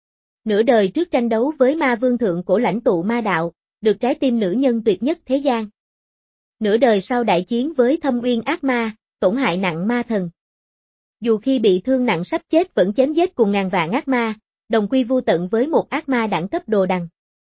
Nửa đời trước tranh đấu với ma vương thượng cổ lãnh tụ ma đạo, được trái tim nữ nhân tuyệt nhất thế gian. Nửa đời sau đại chiến với thâm uyên ác ma, tổn hại nặng ma thần. Dù khi bị thương nặng sắp chết vẫn chém giết cùng ngàn vạn ác ma, đồng quy vu tận với một ác ma đẳng cấp đồ đằng.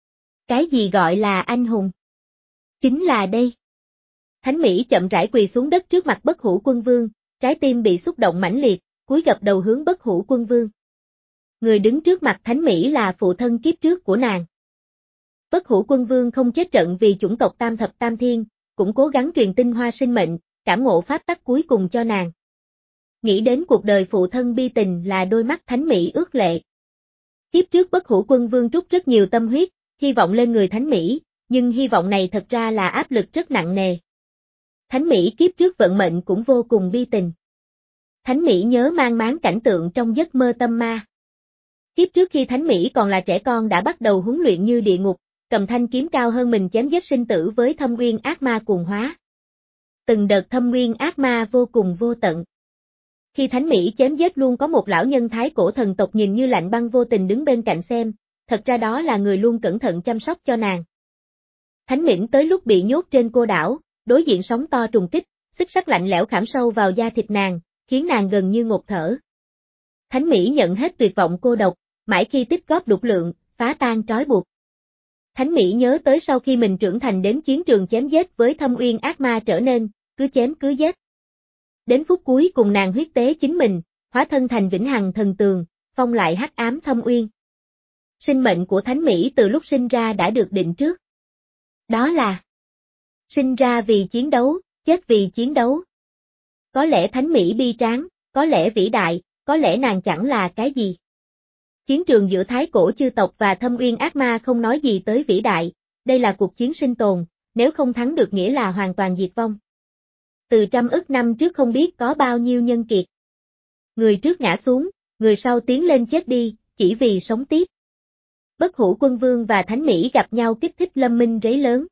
Cái gì gọi là anh hùng? Chính là đây. Thánh Mỹ chậm rãi quỳ xuống đất trước mặt Bất Hủ Quân Vương, trái tim bị xúc động mãnh liệt, cúi gập đầu hướng Bất Hủ Quân Vương. Người đứng trước mặt Thánh Mỹ là phụ thân kiếp trước của nàng. Bất Hủ Quân Vương không chết trận vì chủng tộc Tam Thập Tam Thiên, cũng cố gắng truyền tinh hoa sinh mệnh, cảm ngộ pháp tắc cuối cùng cho nàng. Nghĩ đến cuộc đời phụ thân bi tình là đôi mắt Thánh Mỹ ướt lệ. Kiếp trước Bất Hủ Quân Vương trút rất nhiều tâm huyết, hy vọng lên người Thánh Mỹ, nhưng hy vọng này thật ra là áp lực rất nặng nề. Thánh Mỹ kiếp trước vận mệnh cũng vô cùng bi tình. Thánh Mỹ nhớ mang máng cảnh tượng trong giấc mơ tâm ma. Kiếp trước khi Thánh Mỹ còn là trẻ con đã bắt đầu huấn luyện như địa ngục, cầm thanh kiếm cao hơn mình chém giết sinh tử với thâm uyên ác ma cuồng hóa. Từng đợt thâm uyên ác ma vô cùng vô tận. Khi Thánh Mỹ chém giết luôn có một lão nhân thái cổ thần tộc nhìn như lạnh băng vô tình đứng bên cạnh xem, thật ra đó là người luôn cẩn thận chăm sóc cho nàng. Thánh Mỹ tới lúc bị nhốt trên cô đảo, đối diện sóng to trùng kích, xích sắt lạnh lẽo khảm sâu vào da thịt nàng, khiến nàng gần như ngột thở. Thánh Mỹ nhận hết tuyệt vọng cô độc, mãi khi tích góp đủ lượng, phá tan trói buộc. Thánh Mỹ nhớ tới sau khi mình trưởng thành đến chiến trường chém giết với thâm uyên ác ma trở nên, cứ chém cứ giết. Đến phút cuối cùng nàng huyết tế chính mình, hóa thân thành vĩnh hằng thần tường, phong lại hắc ám thâm uyên. Sinh mệnh của Thánh Mỹ từ lúc sinh ra đã được định trước. Đó là sinh ra vì chiến đấu, chết vì chiến đấu. Có lẽ Thánh Mỹ bi tráng, có lẽ vĩ đại, có lẽ nàng chẳng là cái gì. Chiến trường giữa thái cổ chư tộc và thâm uyên ác ma không nói gì tới vĩ đại, đây là cuộc chiến sinh tồn, nếu không thắng được nghĩa là hoàn toàn diệt vong. Từ trăm ức năm trước không biết có bao nhiêu nhân kiệt. Người trước ngã xuống, người sau tiến lên chết đi, chỉ vì sống tiếp. Bất Hủ Quân Vương và Thánh Mỹ gặp nhau kích thích Lâm Minh rấy lớn.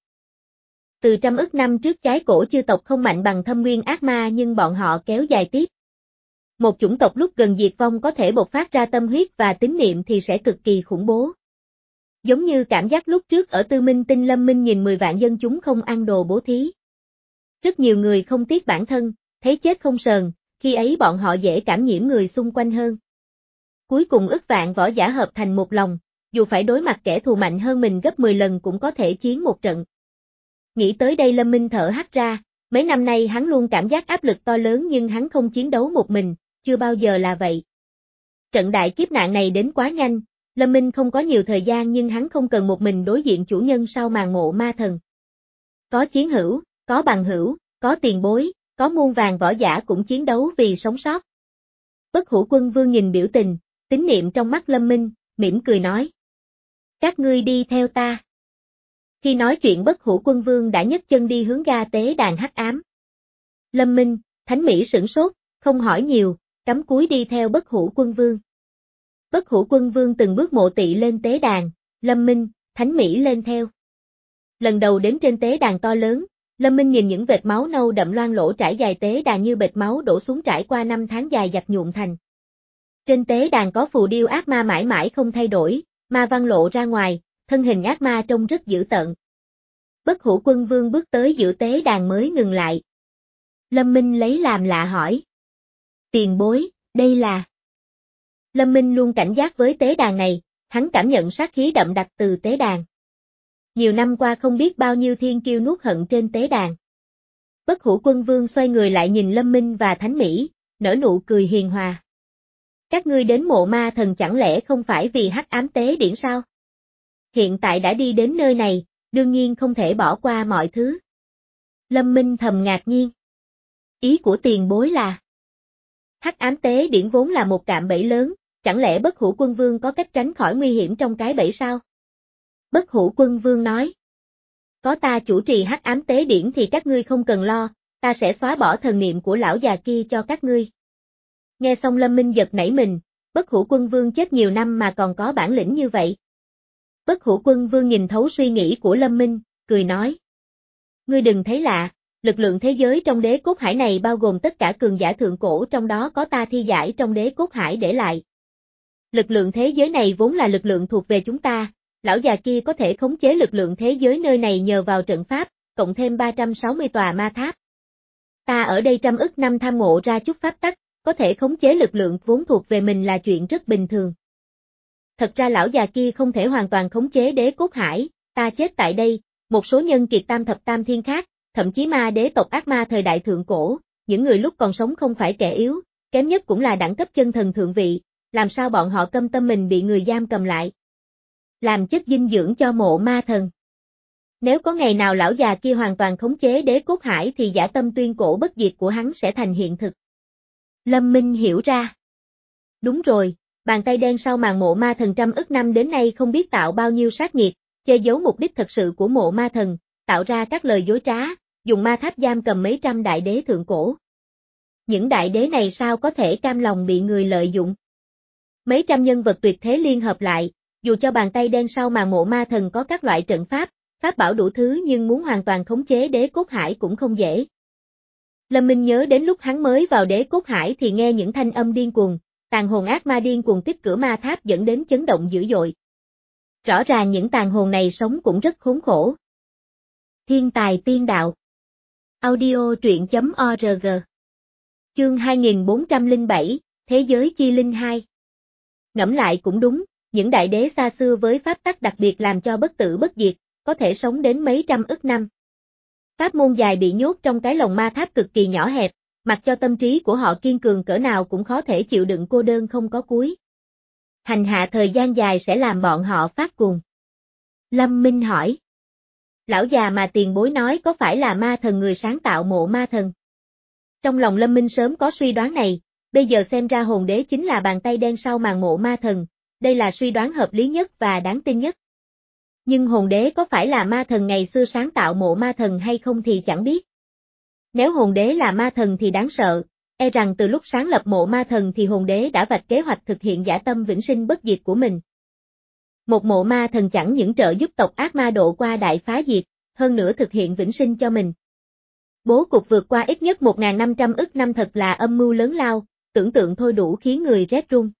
Từ trăm ức năm trước trái cổ chư tộc không mạnh bằng thâm uyên ác ma nhưng bọn họ kéo dài tiếp. Một chủng tộc lúc gần diệt vong có thể bộc phát ra tâm huyết và tín niệm thì sẽ cực kỳ khủng bố. Giống như cảm giác lúc trước ở Tư Minh Tinh Lâm Minh nhìn mười vạn dân chúng không ăn đồ bố thí. Rất nhiều người không tiếc bản thân, thấy chết không sờn, khi ấy bọn họ dễ cảm nhiễm người xung quanh hơn. Cuối cùng ức vạn võ giả hợp thành một lòng, dù phải đối mặt kẻ thù mạnh hơn mình gấp mười lần cũng có thể chiến một trận. Nghĩ tới đây Lâm Minh thở hắt ra, mấy năm nay hắn luôn cảm giác áp lực to lớn nhưng hắn không chiến đấu một mình, chưa bao giờ là vậy. Trận đại kiếp nạn này đến quá nhanh, Lâm Minh không có nhiều thời gian nhưng hắn không cần một mình đối diện chủ nhân sau màn mộ ma thần. Có chiến hữu, có bằng hữu, có tiền bối, có muôn vàng võ giả cũng chiến đấu vì sống sót. Bất Hủ Quân Vương nhìn biểu tình, tín niệm trong mắt Lâm Minh, mỉm cười nói. Các ngươi đi theo ta. Khi nói chuyện Bất Hủ Quân Vương đã nhấc chân đi hướng ga tế đàn hắc ám. Lâm Minh, Thánh Mỹ sửng sốt, không hỏi nhiều, cắm cúi đi theo Bất Hủ Quân Vương. Bất Hủ Quân Vương từng bước mộ tị lên tế đàn, Lâm Minh, Thánh Mỹ lên theo. Lần đầu đến trên tế đàn to lớn, Lâm Minh nhìn những vệt máu nâu đậm loang lổ trải dài tế đàn như bệt máu đổ xuống trải qua năm tháng dài giặt nhuộm thành. Trên tế đàn có phù điêu ác ma mãi mãi không thay đổi, ma văn lộ ra ngoài, thân hình ác ma trông rất dữ tợn. Bất Hủ Quân Vương bước tới giữa tế đàn mới ngừng lại. Lâm Minh lấy làm lạ hỏi. Tiền bối, đây là... Lâm Minh luôn cảnh giác với tế đàn này, hắn cảm nhận sát khí đậm đặc từ tế đàn. Nhiều năm qua không biết bao nhiêu thiên kiêu nuốt hận trên tế đàn. Bất Hủ Quân Vương xoay người lại nhìn Lâm Minh và Thánh Mỹ, nở nụ cười hiền hòa. Các ngươi đến mộ ma thần chẳng lẽ không phải vì hắc ám tế điển sao? Hiện tại đã đi đến nơi này, đương nhiên không thể bỏ qua mọi thứ. Lâm Minh thầm ngạc nhiên. Ý của tiền bối là hắc ám tế điển vốn là một cạm bẫy lớn, chẳng lẽ Bất Hủ Quân Vương có cách tránh khỏi nguy hiểm trong cái bẫy sao? Bất Hủ Quân Vương nói. Có ta chủ trì hắc ám tế điển thì các ngươi không cần lo, ta sẽ xóa bỏ thần niệm của lão già kia cho các ngươi. Nghe xong Lâm Minh giật nảy mình, Bất Hủ Quân Vương chết nhiều năm mà còn có bản lĩnh như vậy. Bất Hủ Quân Vương nhìn thấu suy nghĩ của Lâm Minh, cười nói. Ngươi đừng thấy lạ, lực lượng thế giới trong đế cốt hải này bao gồm tất cả cường giả thượng cổ, trong đó có ta thi giải trong đế cốt hải để lại. Lực lượng thế giới này vốn là lực lượng thuộc về chúng ta, lão già kia có thể khống chế lực lượng thế giới nơi này nhờ vào trận pháp, cộng thêm ba trăm sáu mươi tòa ma tháp. Ta ở đây trăm ức năm tham ngộ ra chút pháp tắc, có thể khống chế lực lượng vốn thuộc về mình là chuyện rất bình thường. Thật ra lão già kia không thể hoàn toàn khống chế đế cốt hải, ta chết tại đây, một số nhân kiệt tam thập tam thiên khác, thậm chí ma đế tộc ác ma thời đại thượng cổ, những người lúc còn sống không phải kẻ yếu, kém nhất cũng là đẳng cấp chân thần thượng vị, làm sao bọn họ căm tâm mình bị người giam cầm lại. Làm chất dinh dưỡng cho mộ ma thần. Nếu có ngày nào lão già kia hoàn toàn khống chế đế cốt hải thì dã tâm tuyên cổ bất diệt của hắn sẽ thành hiện thực. Lâm Minh hiểu ra. Đúng rồi, bàn tay đen sau màn mộ ma thần trăm ức năm đến nay không biết tạo bao nhiêu sát nghiệt, che giấu mục đích thật sự của mộ ma thần, tạo ra các lời dối trá, dùng ma tháp giam cầm mấy trăm đại đế thượng cổ. Những đại đế này sao có thể cam lòng bị người lợi dụng? Mấy trăm nhân vật tuyệt thế liên hợp lại, dù cho bàn tay đen sau màn mộ ma thần có các loại trận pháp, pháp bảo đủ thứ nhưng muốn hoàn toàn khống chế đế cốt hải cũng không dễ. Lâm Minh nhớ đến lúc hắn mới vào đế cốt hải thì nghe những thanh âm điên cuồng, tàn hồn ác ma điên cuồng kích cửa ma tháp dẫn đến chấn động dữ dội. Rõ ràng những tàn hồn này sống cũng rất khốn khổ. Thiên tài tiên đạo. Audio truyện chấm org. Chương hai nghìn bốn trăm lẻ bảy, Thế giới chi linh hai. Ngẫm lại cũng đúng, những đại đế xa xưa với pháp tắc đặc biệt làm cho bất tử bất diệt, có thể sống đến mấy trăm ức năm. Pháp môn dài bị nhốt trong cái lồng ma tháp cực kỳ nhỏ hẹp, mặc cho tâm trí của họ kiên cường cỡ nào cũng khó thể chịu đựng cô đơn không có cuối. Hành hạ thời gian dài sẽ làm bọn họ phát cuồng. Lâm Minh hỏi. Lão già mà tiền bối nói có phải là ma thần người sáng tạo mộ ma thần? Trong lòng Lâm Minh sớm có suy đoán này, bây giờ xem ra hồn đế chính là bàn tay đen sau màn mộ ma thần, đây là suy đoán hợp lý nhất và đáng tin nhất. Nhưng hồn đế có phải là ma thần ngày xưa sáng tạo mộ ma thần hay không thì chẳng biết. Nếu hồn đế là ma thần thì đáng sợ, e rằng từ lúc sáng lập mộ ma thần thì hồn đế đã vạch kế hoạch thực hiện dã tâm vĩnh sinh bất diệt của mình. Một mộ ma thần chẳng những trợ giúp tộc ác ma độ qua đại phá diệt, hơn nữa thực hiện vĩnh sinh cho mình. Bố cục vượt qua ít nhất một nghìn năm trăm ức năm thật là âm mưu lớn lao, tưởng tượng thôi đủ khiến người rét run.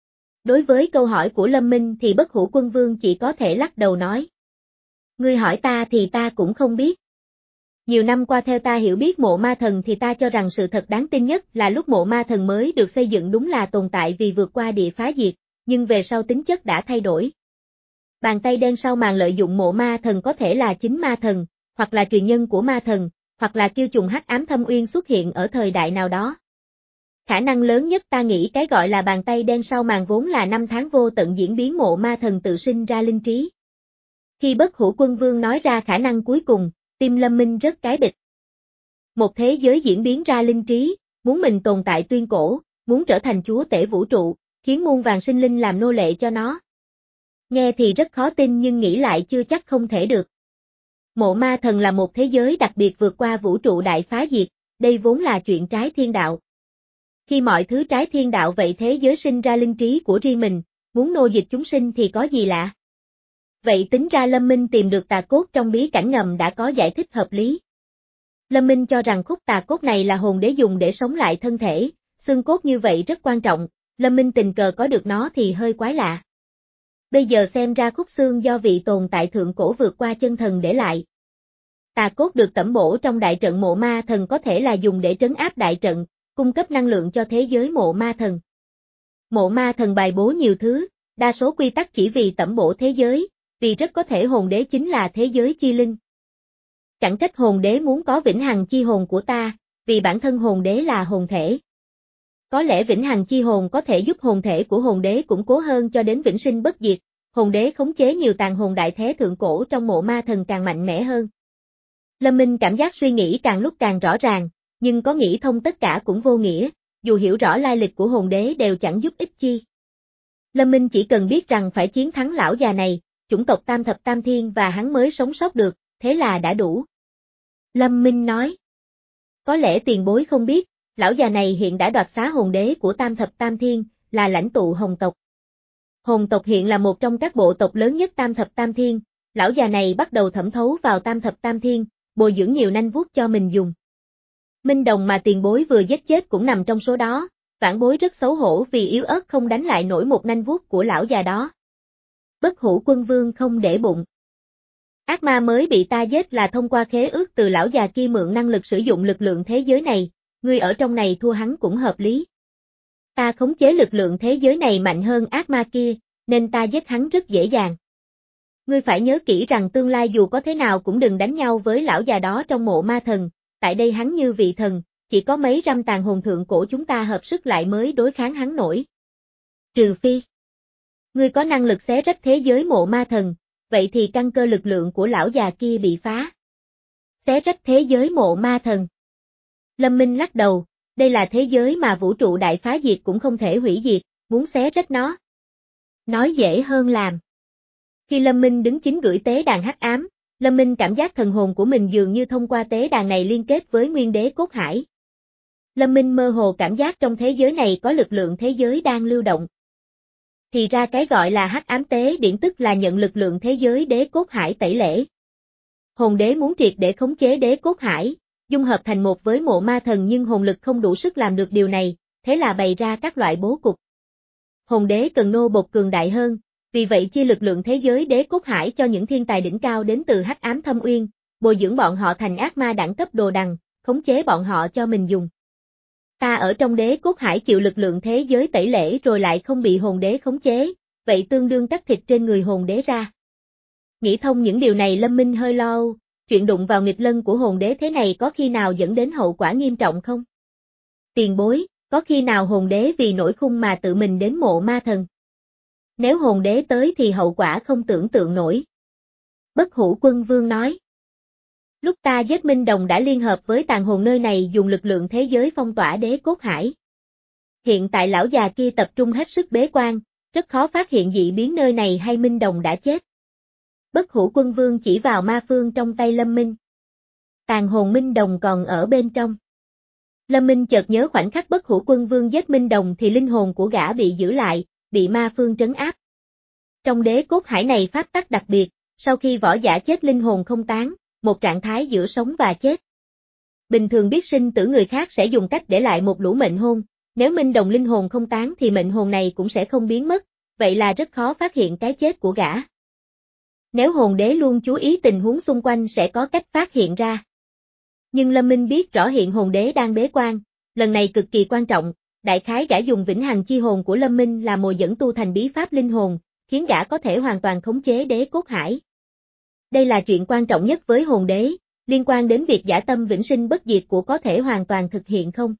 Đối với câu hỏi của Lâm Minh thì Bất Hủ Quân Vương chỉ có thể lắc đầu nói. Ngươi hỏi ta thì ta cũng không biết. Nhiều năm qua theo ta hiểu biết mộ ma thần thì ta cho rằng sự thật đáng tin nhất là lúc mộ ma thần mới được xây dựng đúng là tồn tại vì vượt qua địa phá diệt, nhưng về sau tính chất đã thay đổi. Bàn tay đen sau màn lợi dụng mộ ma thần có thể là chính ma thần, hoặc là truyền nhân của ma thần, hoặc là kiêu trùng hắc ám thâm uyên xuất hiện ở thời đại nào đó. Khả năng lớn nhất ta nghĩ cái gọi là bàn tay đen sau màn vốn là năm tháng vô tận diễn biến mộ ma thần tự sinh ra linh trí. Khi Bất Hủ Quân Vương nói ra khả năng cuối cùng, tim Lâm Minh rất cái bịch. Một thế giới diễn biến ra linh trí, muốn mình tồn tại tuyên cổ, muốn trở thành chúa tể vũ trụ, khiến muôn vàng sinh linh làm nô lệ cho nó. Nghe thì rất khó tin nhưng nghĩ lại chưa chắc không thể được. Mộ ma thần là một thế giới đặc biệt vượt qua vũ trụ đại phá diệt, đây vốn là chuyện trái thiên đạo. Khi mọi thứ trái thiên đạo vậy thế giới sinh ra linh trí của riêng mình, muốn nô dịch chúng sinh thì có gì lạ. Vậy tính ra Lâm Minh tìm được tà cốt trong bí cảnh ngầm đã có giải thích hợp lý. Lâm Minh cho rằng khúc tà cốt này là hồn đế dùng để sống lại thân thể, xương cốt như vậy rất quan trọng, Lâm Minh tình cờ có được nó thì hơi quái lạ. Bây giờ xem ra khúc xương do vị tồn tại thượng cổ vượt qua chân thần để lại. Tà cốt được tẩm bổ trong đại trận mộ ma thần có thể là dùng để trấn áp đại trận, cung cấp năng lượng cho thế giới mộ ma thần. Mộ ma thần bài bố nhiều thứ, đa số quy tắc chỉ vì tẩm bổ thế giới, vì rất có thể hồn đế chính là thế giới chi linh. Chẳng trách hồn đế muốn có vĩnh hằng chi hồn của ta, vì bản thân hồn đế là hồn thể. Có lẽ vĩnh hằng chi hồn có thể giúp hồn thể của hồn đế củng cố hơn cho đến vĩnh sinh bất diệt, hồn đế khống chế nhiều tàn hồn đại thế thượng cổ trong mộ ma thần càng mạnh mẽ hơn. Lâm Minh cảm giác suy nghĩ càng lúc càng rõ ràng, nhưng có nghĩ thông tất cả cũng vô nghĩa, dù hiểu rõ lai lịch của hồn đế đều chẳng giúp ích chi. Lâm Minh chỉ cần biết rằng phải chiến thắng lão già này, chủng tộc Tam Thập Tam Thiên và hắn mới sống sót được, thế là đã đủ. Lâm Minh nói. Có lẽ tiền bối không biết, lão già này hiện đã đoạt xá hồn đế của Tam Thập Tam Thiên, là lãnh tụ hồn tộc. Hồn tộc hiện là một trong các bộ tộc lớn nhất Tam Thập Tam Thiên, lão già này bắt đầu thẩm thấu vào Tam Thập Tam Thiên, bồi dưỡng nhiều nanh vuốt cho mình dùng. Minh đồng mà tiền bối vừa giết chết cũng nằm trong số đó, vãn bối rất xấu hổ vì yếu ớt không đánh lại nổi một nanh vuốt của lão già đó. Bất Hủ Quân Vương không để bụng. Ác ma mới bị ta giết là thông qua khế ước từ lão già kia mượn năng lực sử dụng lực lượng thế giới này, ngươi ở trong này thua hắn cũng hợp lý. Ta khống chế lực lượng thế giới này mạnh hơn ác ma kia, nên ta giết hắn rất dễ dàng. Ngươi phải nhớ kỹ rằng tương lai dù có thế nào cũng đừng đánh nhau với lão già đó trong mộ ma thần, tại đây hắn như vị thần, chỉ có mấy trăm tàn hồn thượng cổ chúng ta hợp sức lại mới đối kháng hắn nổi. Trừ phi, ngươi có năng lực xé rách thế giới mộ ma thần, vậy thì căn cơ lực lượng của lão già kia bị phá. Xé rách thế giới mộ ma thần. Lâm Minh lắc đầu, đây là thế giới mà vũ trụ đại phá diệt cũng không thể hủy diệt, muốn xé rách nó. Nói dễ hơn làm. Khi Lâm Minh đứng chính gửi tế đàn hắc ám, Lâm Minh cảm giác thần hồn của mình dường như thông qua tế đàn này liên kết với nguyên đế cốt hải. Lâm Minh mơ hồ cảm giác trong thế giới này có lực lượng thế giới đang lưu động. Thì ra cái gọi là hắc ám tế điển tức là nhận lực lượng thế giới đế cốt hải tẩy lễ. Hồn đế muốn triệt để khống chế đế cốt hải, dung hợp thành một với mộ ma thần nhưng hồn lực không đủ sức làm được điều này, thế là bày ra các loại bố cục. Hồn đế cần nô bộc cường đại hơn, vì vậy chia lực lượng thế giới đế cốt hải cho những thiên tài đỉnh cao đến từ hắc ám thâm uyên, bồi dưỡng bọn họ thành ác ma đẳng cấp đồ đằng, khống chế bọn họ cho mình dùng. Ta ở trong đế cốt hải chịu lực lượng thế giới tẩy lễ rồi lại không bị hồn đế khống chế, vậy tương đương cắt thịt trên người hồn đế ra. Nghĩ thông những điều này Lâm Minh hơi lo, chuyện đụng vào nghịch lân của hồn đế thế này có khi nào dẫn đến hậu quả nghiêm trọng không? Tiền bối, có khi nào hồn đế vì nổi khung mà tự mình đến mộ ma thần? Nếu hồn đế tới thì hậu quả không tưởng tượng nổi. Bất Hủ Quân Vương nói. Lúc ta giết Minh Đồng đã liên hợp với tàn hồn nơi này dùng lực lượng thế giới phong tỏa đế cốt hải. Hiện tại lão già kia tập trung hết sức bế quan, rất khó phát hiện dị biến nơi này hay Minh Đồng đã chết. Bất Hủ Quân Vương chỉ vào ma phương trong tay Lâm Minh. Tàn hồn Minh Đồng còn ở bên trong. Lâm Minh chợt nhớ khoảnh khắc Bất Hủ Quân Vương giết Minh Đồng thì linh hồn của gã bị giữ lại, bị ma phương trấn áp. Trong đế cốt hải này pháp tắc đặc biệt, sau khi võ giả chết linh hồn không tán, một trạng thái giữa sống và chết. Bình thường biết sinh tử người khác sẽ dùng cách để lại một lũ mệnh hồn, nếu Minh Đồng linh hồn không tán thì mệnh hồn này cũng sẽ không biến mất, vậy là rất khó phát hiện cái chết của gã. Nếu hồn đế luôn chú ý tình huống xung quanh sẽ có cách phát hiện ra. Nhưng Lâm Minh biết rõ hiện hồn đế đang bế quan, lần này cực kỳ quan trọng, đại khái gã dùng vĩnh hằng chi hồn của Lâm Minh là mồi dẫn tu thành bí pháp linh hồn, khiến gã có thể hoàn toàn khống chế đế cốt hải. Đây là chuyện quan trọng nhất với hồn đế, liên quan đến việc dã tâm vĩnh sinh bất diệt của có thể hoàn toàn thực hiện không.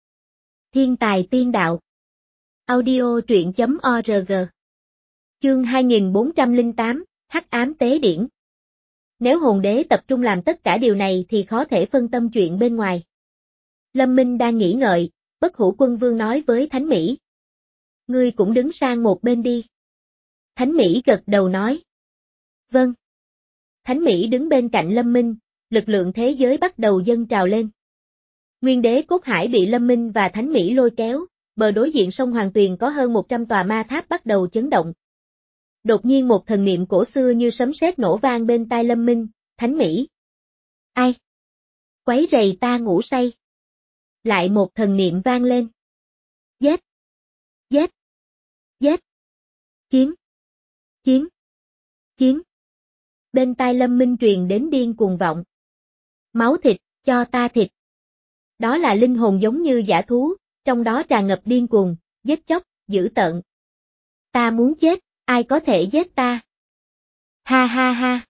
Thiên tài tiên đạo. Audio truyện chấm org. Chương hai nghìn bốn trăm lẻ tám, Hắc ám tế điển. Nếu hồn đế tập trung làm tất cả điều này thì khó thể phân tâm chuyện bên ngoài. Lâm Minh đang nghĩ ngợi, Bất Hủ Quân Vương nói với Thánh Mỹ. Ngươi cũng đứng sang một bên đi. Thánh Mỹ gật đầu nói. Vâng. Thánh Mỹ đứng bên cạnh Lâm Minh, lực lượng thế giới bắt đầu dâng trào lên. Nguyên đế cốt hải bị Lâm Minh và Thánh Mỹ lôi kéo, bờ đối diện sông Hoàng Tuyền có hơn một trăm tòa ma tháp bắt đầu chấn động. Đột nhiên một thần niệm cổ xưa như sấm sét nổ vang bên tai Lâm Minh, Thánh Mỹ. Ai? Quấy rầy ta ngủ say. Lại một thần niệm vang lên. Giết! Giết! Giết! Chiến! Chiến! Chiến! Bên tai Lâm Minh truyền đến điên cuồng vọng. Máu thịt, cho ta thịt. Đó là linh hồn giống như dã thú, trong đó tràn ngập điên cuồng, giết chóc, dữ tợn. Ta muốn chết, ai có thể giết ta? Ha ha ha.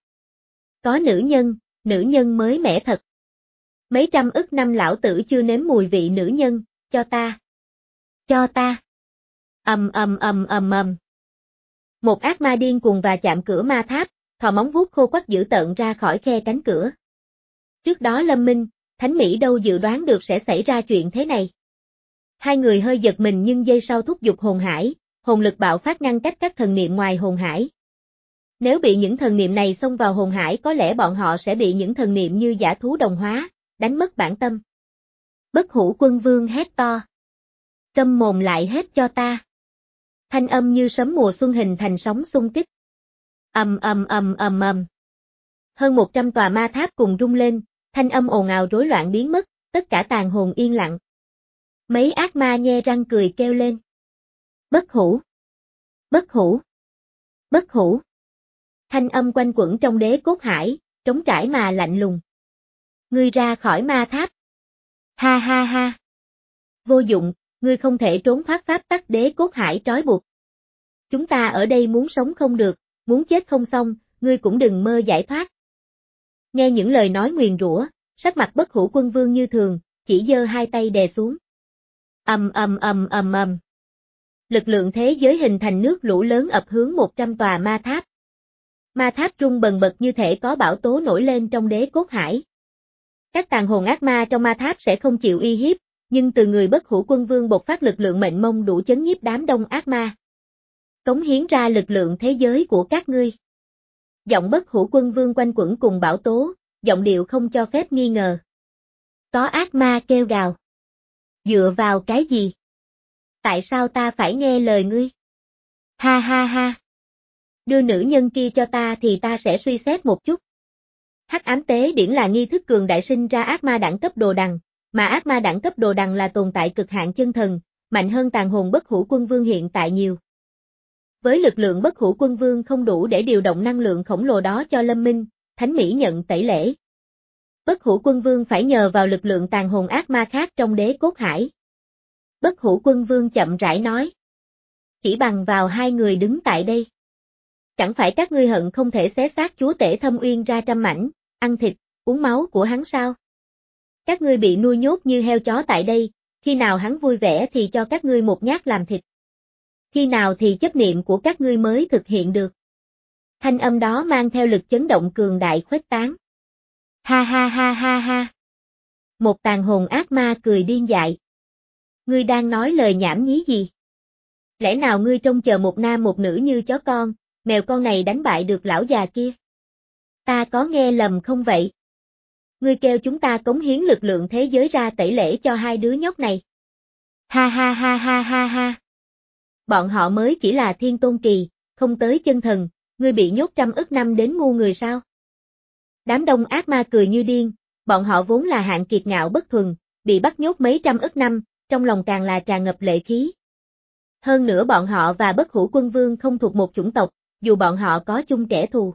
Có nữ nhân, nữ nhân mới mẻ thật. Mấy trăm ức năm lão tử chưa nếm mùi vị nữ nhân, cho ta. Cho ta. Ầm ầm ầm ầm ầm. Một ác ma điên cuồng và chạm cửa ma tháp, thò móng vuốt khô quắt dữ tợn ra khỏi khe cánh cửa. Trước đó Lâm Minh, Thánh Mỹ đâu dự đoán được sẽ xảy ra chuyện thế này. Hai người hơi giật mình nhưng giây sau thúc giục hồn hải, hồn lực bạo phát ngăn cách các thần niệm ngoài hồn hải. Nếu bị những thần niệm này xông vào hồn hải có lẽ bọn họ sẽ bị những thần niệm như dã thú đồng hóa, đánh mất bản tâm. Bất Hủ Quân Vương hét to. Câm mồm lại hết cho ta. Thanh âm như sấm mùa xuân hình thành sóng xung kích. Ầm ầm ầm ầm ầm. Hơn một trăm tòa ma tháp cùng rung lên, thanh âm ồn ào rối loạn biến mất, tất cả tàn hồn yên lặng. Mấy ác ma nhe răng cười kêu lên. Bất hủ. Bất hủ. Bất hủ. Thanh âm quanh quẩn trong đế cốt hải, trống trải mà lạnh lùng. Ngươi ra khỏi ma tháp. Ha ha ha. Vô dụng, ngươi không thể trốn thoát pháp tắc đế cốt hải trói buộc. Chúng ta ở đây muốn sống không được, muốn chết không xong, ngươi cũng đừng mơ giải thoát. Nghe những lời nói nguyền rủa, sắc mặt Bất Hủ Quân Vương như thường, chỉ giơ hai tay đè xuống. Ầm ầm ầm ầm ầm. Lực lượng thế giới hình thành nước lũ lớn ập hướng một trăm tòa ma tháp. Ma tháp rung bần bật như thể có bão tố nổi lên trong đế cốt hải. Các tàn hồn ác ma trong ma tháp sẽ không chịu uy hiếp, nhưng từ người Bất Hủ Quân Vương bộc phát lực lượng mệnh mông đủ chấn nhiếp đám đông ác ma. Cống hiến ra lực lượng thế giới của các ngươi. Giọng Bất Hủ Quân Vương quanh quẩn cùng bão tố, giọng điệu không cho phép nghi ngờ. Có ác ma kêu gào. Dựa vào cái gì? Tại sao ta phải nghe lời ngươi? Ha ha ha. Đưa nữ nhân kia cho ta thì ta sẽ suy xét một chút. Hắc ám tế điển là nghi thức cường đại sinh ra ác ma đẳng cấp đồ đằng, mà ác ma đẳng cấp đồ đằng là tồn tại cực hạn chân thần, mạnh hơn tàn hồn Bất Hủ Quân Vương hiện tại nhiều. Với lực lượng Bất Hủ Quân Vương không đủ để điều động năng lượng khổng lồ đó cho Lâm Minh, Thánh Mỹ nhận tẩy lễ. Bất Hủ Quân Vương phải nhờ vào lực lượng tàn hồn ác ma khác trong đế cốt hải. Bất Hủ Quân Vương chậm rãi nói. Chỉ bằng vào hai người đứng tại đây. Chẳng phải các ngươi hận không thể xé xác chúa tể Thâm Uyên ra trăm mảnh, ăn thịt, uống máu của hắn sao? Các ngươi bị nuôi nhốt như heo chó tại đây, khi nào hắn vui vẻ thì cho các ngươi một nhát làm thịt. Khi nào thì chấp niệm của các ngươi mới thực hiện được. Thanh âm đó mang theo lực chấn động cường đại khuếch tán. Ha ha ha ha ha. Một tàn hồn ác ma cười điên dại. Ngươi đang nói lời nhảm nhí gì? Lẽ nào ngươi trông chờ một nam một nữ như chó con, mèo con này đánh bại được lão già kia? Ta có nghe lầm không vậy? Ngươi kêu chúng ta cống hiến lực lượng thế giới ra tẩy lễ cho hai đứa nhóc này. Ha ha ha ha ha ha. Bọn họ mới chỉ là thiên tôn kỳ, không tới chân thần, ngươi bị nhốt trăm ức năm đến ngu người sao? Đám đông ác ma cười như điên, bọn họ vốn là hạng kiệt ngạo bất thuần, bị bắt nhốt mấy trăm ức năm, trong lòng càng là tràn ngập lệ khí. Hơn nữa bọn họ và Bất Hủ Quân Vương không thuộc một chủng tộc, dù bọn họ có chung kẻ thù.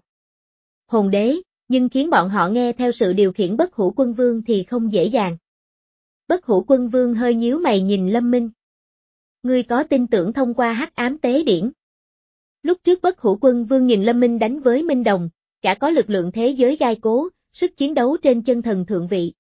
Hồn đế, nhưng khiến bọn họ nghe theo sự điều khiển Bất Hủ Quân Vương thì không dễ dàng. Bất Hủ Quân Vương hơi nhíu mày nhìn Lâm Minh. Ngươi có tin tưởng thông qua hắc ám tế điển? Lúc trước Bất Hủ Quân Vương nhìn Lâm Minh đánh với Minh Đồng, cả có lực lượng thế giới gai cố, sức chiến đấu trên chân thần thượng vị.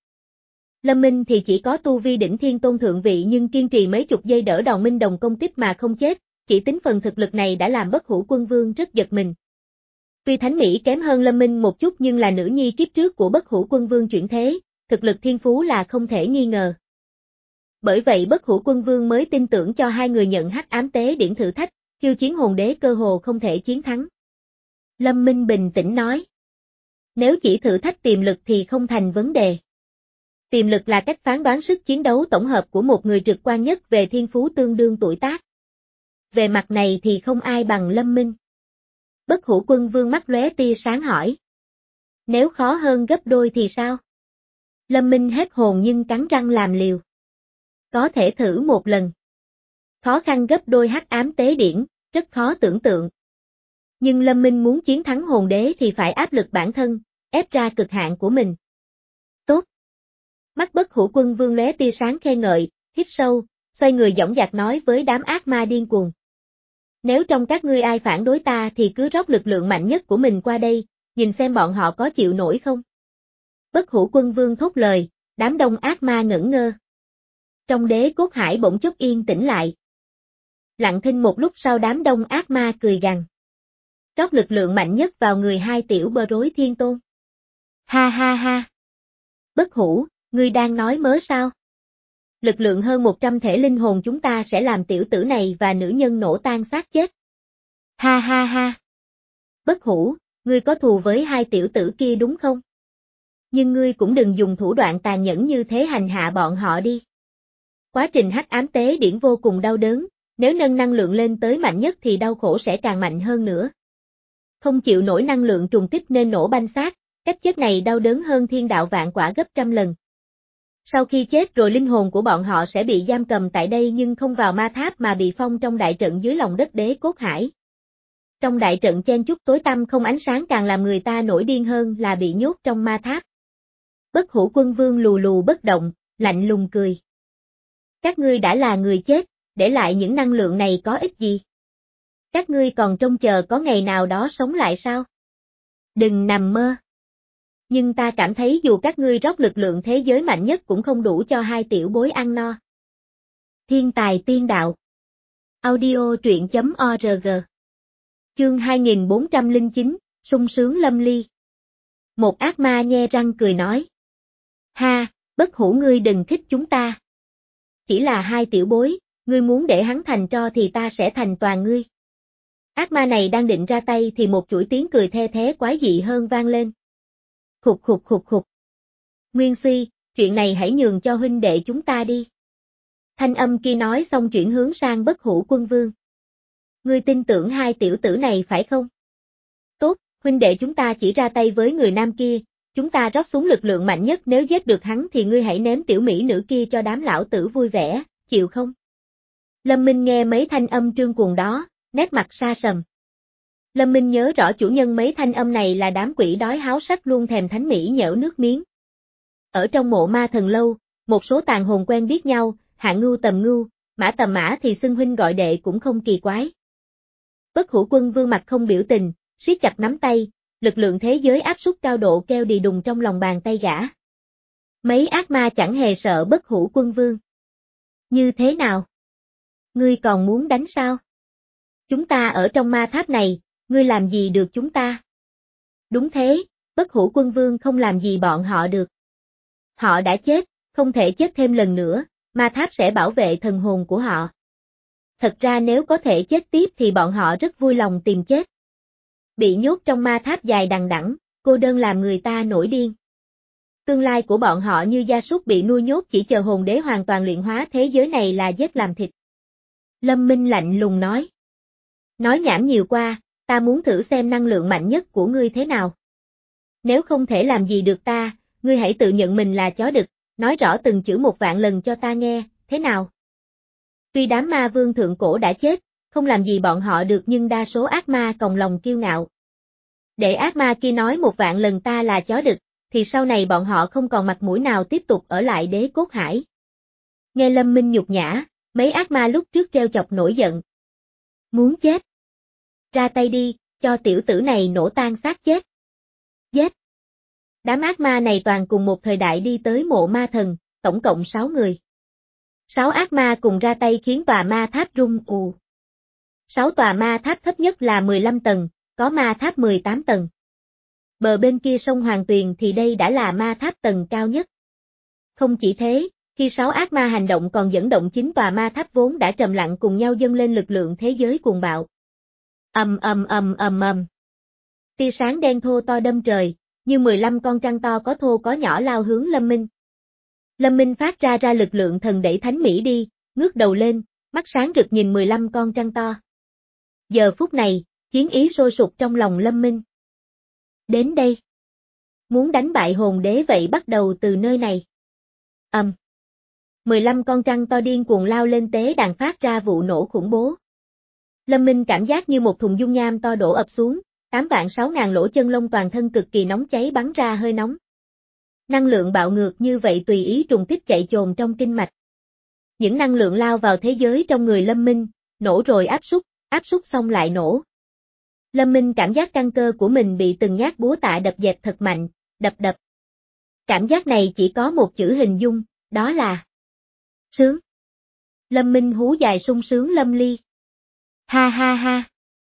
Lâm Minh thì chỉ có tu vi đỉnh thiên tôn thượng vị nhưng kiên trì mấy chục giây đỡ đòn Minh Đồng công kích mà không chết, chỉ tính phần thực lực này đã làm Bất Hủ Quân Vương rất giật mình. Tuy Thánh Mỹ kém hơn Lâm Minh một chút nhưng là nữ nhi kiếp trước của Bất Hủ Quân Vương chuyển thế, thực lực thiên phú là không thể nghi ngờ. Bởi vậy Bất Hủ Quân Vương mới tin tưởng cho hai người nhận hắc ám tế điển thử thách, khiêu chiến hồn đế cơ hồ không thể chiến thắng. Lâm Minh bình tĩnh nói. Nếu chỉ thử thách tiềm lực thì không thành vấn đề. Tiềm lực là cách phán đoán sức chiến đấu tổng hợp của một người trực quan nhất về thiên phú tương đương tuổi tác. Về mặt này thì không ai bằng Lâm Minh. Bất Hủ Quân Vương mắt lóe tia sáng hỏi. Nếu khó hơn gấp đôi thì sao? Lâm Minh hết hồn nhưng cắn răng làm liều. Có thể thử một lần. Khó khăn gấp đôi hắc ám tế điển, rất khó tưởng tượng. Nhưng Lâm Minh muốn chiến thắng hồn đế thì phải áp lực bản thân, ép ra cực hạn của mình. Tốt. Mắt Bất Hủ Quân Vương lóe tia sáng khen ngợi, hít sâu, xoay người dõng dạc nói với đám ác ma điên cuồng. Nếu trong các ngươi ai phản đối ta thì cứ rót lực lượng mạnh nhất của mình qua đây, nhìn xem bọn họ có chịu nổi không. Bất Hủ Quân Vương thốt lời, đám đông ác ma ngẩn ngơ. Trong đế cốt hải bỗng chốc yên tĩnh lại. Lặng thinh một lúc sau đám đông ác ma cười gằn. Rót lực lượng mạnh nhất vào người hai tiểu bơ rối thiên tôn. Ha ha ha. Bất Hủ, ngươi đang nói mớ sao? Lực lượng hơn một trăm thể linh hồn chúng ta sẽ làm tiểu tử này và nữ nhân nổ tan xác chết. Ha ha ha. Bất Hủ, ngươi có thù với hai tiểu tử kia đúng không? Nhưng ngươi cũng đừng dùng thủ đoạn tàn nhẫn như thế hành hạ bọn họ đi. Quá trình hắc ám tế điển vô cùng đau đớn, nếu nâng năng lượng lên tới mạnh nhất thì đau khổ sẽ càng mạnh hơn nữa. Không chịu nổi năng lượng trùng kích nên nổ banh xác, cách chết này đau đớn hơn thiên đạo vạn quả gấp trăm lần. Sau khi chết rồi linh hồn của bọn họ sẽ bị giam cầm tại đây nhưng không vào ma tháp mà bị phong trong đại trận dưới lòng đất đế cốt hải. Trong đại trận chen chúc tối tăm không ánh sáng càng làm người ta nổi điên hơn là bị nhốt trong ma tháp. Bất Hủ Quân Vương lù lù bất động, lạnh lùng cười. Các ngươi đã là người chết, để lại những năng lượng này có ích gì? Các ngươi còn trông chờ có ngày nào đó sống lại sao? Đừng nằm mơ. Nhưng ta cảm thấy dù các ngươi rót lực lượng thế giới mạnh nhất cũng không đủ cho hai tiểu bối ăn no. Thiên tài tiên đạo. Audio truyện chấm org. Chương hai nghìn bốn trăm lẻ chín, sung sướng lâm ly. Một ác ma nhe răng cười nói. Ha, Bất Hủ ngươi đừng khích chúng ta. Chỉ là hai tiểu bối, ngươi muốn để hắn thành tro thì ta sẽ thành toàn ngươi. Ác ma này đang định ra tay thì một chuỗi tiếng cười the thé quái dị hơn vang lên. Khục khục khục khục. Nguyên Suy, chuyện này hãy nhường cho huynh đệ chúng ta đi. Thanh âm kia nói xong chuyển hướng sang Bất Hủ Quân Vương. Ngươi tin tưởng hai tiểu tử này phải không? Tốt, huynh đệ chúng ta chỉ ra tay với người nam kia, chúng ta rót xuống lực lượng mạnh nhất nếu giết được hắn thì ngươi hãy ném tiểu mỹ nữ kia cho đám lão tử vui vẻ, chịu không? Lâm Minh nghe mấy thanh âm trương cuồng đó, nét mặt sa sầm. Lâm Minh nhớ rõ chủ nhân mấy thanh âm này là đám quỷ đói háo sắc luôn thèm thánh mỹ nhễu nước miếng. Ở trong mộ ma thần lâu, một số tàn hồn quen biết nhau, Hạ Ngưu tầm ngưu, Mã tầm mã thì xưng huynh gọi đệ cũng không kỳ quái. Bất Hủ Quân Vương mặt không biểu tình, siết chặt nắm tay, lực lượng thế giới áp suất cao độ kêu đì đùng trong lòng bàn tay gã. Mấy ác ma chẳng hề sợ Bất Hủ Quân Vương. Như thế nào? Ngươi còn muốn đánh sao? Chúng ta ở trong ma tháp này, ngươi làm gì được chúng ta? Đúng thế, Bất Hủ Quân Vương không làm gì bọn họ được. Họ đã chết, không thể chết thêm lần nữa, ma tháp sẽ bảo vệ thần hồn của họ. Thật ra nếu có thể chết tiếp thì bọn họ rất vui lòng tìm chết. Bị nhốt trong ma tháp dài đằng đẵng, cô đơn làm người ta nổi điên. Tương lai của bọn họ như gia súc bị nuôi nhốt chỉ chờ hồn đế hoàn toàn luyện hóa thế giới này là giết làm thịt. Lâm Minh lạnh lùng nói. Nói nhảm nhiều qua, ta muốn thử xem năng lượng mạnh nhất của ngươi thế nào. Nếu không thể làm gì được ta, ngươi hãy tự nhận mình là chó đực, nói rõ từng chữ một vạn lần cho ta nghe, thế nào? Tuy đám ma vương thượng cổ đã chết, không làm gì bọn họ được nhưng đa số ác ma còng lòng kiêu ngạo. Để ác ma kia nói một vạn lần ta là chó đực, thì sau này bọn họ không còn mặt mũi nào tiếp tục ở lại đế cốt hải. Nghe Lâm Minh nhục nhã, mấy ác ma lúc trước treo chọc nổi giận. Muốn chết? Ra tay đi, cho tiểu tử này nổ tan xác chết. Giết! Đám ác ma này toàn cùng một thời đại đi tới mộ ma thần, tổng cộng sáu người. Sáu ác ma cùng ra tay khiến tòa ma tháp rung ù. Sáu tòa ma tháp thấp nhất là mười lăm tầng, có ma tháp mười tám tầng. Bờ bên kia sông Hoàng Tuyền thì đây đã là ma tháp tầng cao nhất. Không chỉ thế, khi sáu ác ma hành động còn dẫn động chín tòa ma tháp vốn đã trầm lặng cùng nhau dâng lên lực lượng thế giới cuồng bạo. Ầm ầm ầm ầm ầm. Tia sáng đen thô to đâm trời, như mười lăm con trăng to có thô có nhỏ lao hướng Lâm Minh. Lâm Minh phát ra ra lực lượng thần đẩy thánh mỹ đi, ngước đầu lên, mắt sáng rực nhìn mười lăm con trăng to. Giờ phút này, chiến ý sôi sục trong lòng Lâm Minh. Đến đây. Muốn đánh bại hồn đế vậy bắt đầu từ nơi này. Ầm. Um. mười lăm con trăng to điên cuồng lao lên tế đàn phát ra vụ nổ khủng bố. Lâm Minh cảm giác như một thùng dung nham to đổ ập xuống, tám vạn sáu ngàn lỗ chân lông toàn thân cực kỳ nóng cháy bắn ra hơi nóng. Năng lượng bạo ngược như vậy tùy ý trùng kích chạy chồn trong kinh mạch. Những năng lượng lao vào thế giới trong người Lâm Minh, nổ rồi áp súc, áp suất xong lại nổ. Lâm Minh cảm giác căn cơ của mình bị từng nhát búa tạ đập dẹp thật mạnh, đập đập. Cảm giác này chỉ có một chữ hình dung, đó là sướng. Lâm Minh hú dài sung sướng lâm ly. Ha ha ha.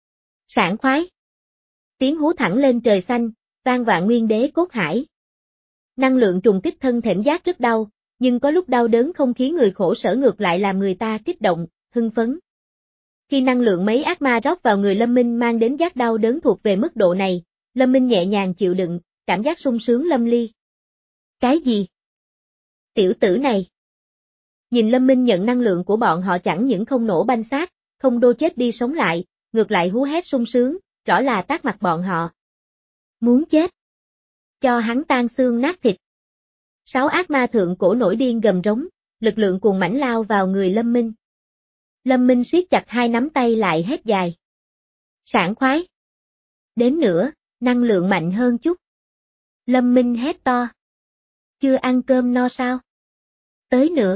Sảng khoái. Tiếng hú thẳng lên trời xanh, vang vạn nguyên đế cốt hải. Năng lượng trùng kích thân thễm giác rất đau, nhưng có lúc đau đớn không khiến người khổ sở ngược lại làm người ta kích động, hưng phấn. Khi năng lượng mấy ác ma rót vào người Lâm Minh mang đến giác đau đớn thuộc về mức độ này, Lâm Minh nhẹ nhàng chịu đựng, cảm giác sung sướng lâm ly. Cái gì? Tiểu tử này. Nhìn Lâm Minh nhận năng lượng của bọn họ chẳng những không nổ banh xác, không đô chết đi sống lại, ngược lại hú hét sung sướng, rõ là tát mặt bọn họ. Muốn chết. Cho hắn tan xương nát thịt. Sáu ác ma thượng cổ nổi điên gầm rống, lực lượng cuồng mãnh lao vào người Lâm Minh. Lâm Minh siết chặt hai nắm tay lại hét dài. Sảng khoái. Đến nữa, năng lượng mạnh hơn chút. Lâm Minh hét to. Chưa ăn cơm no sao? Tới nữa.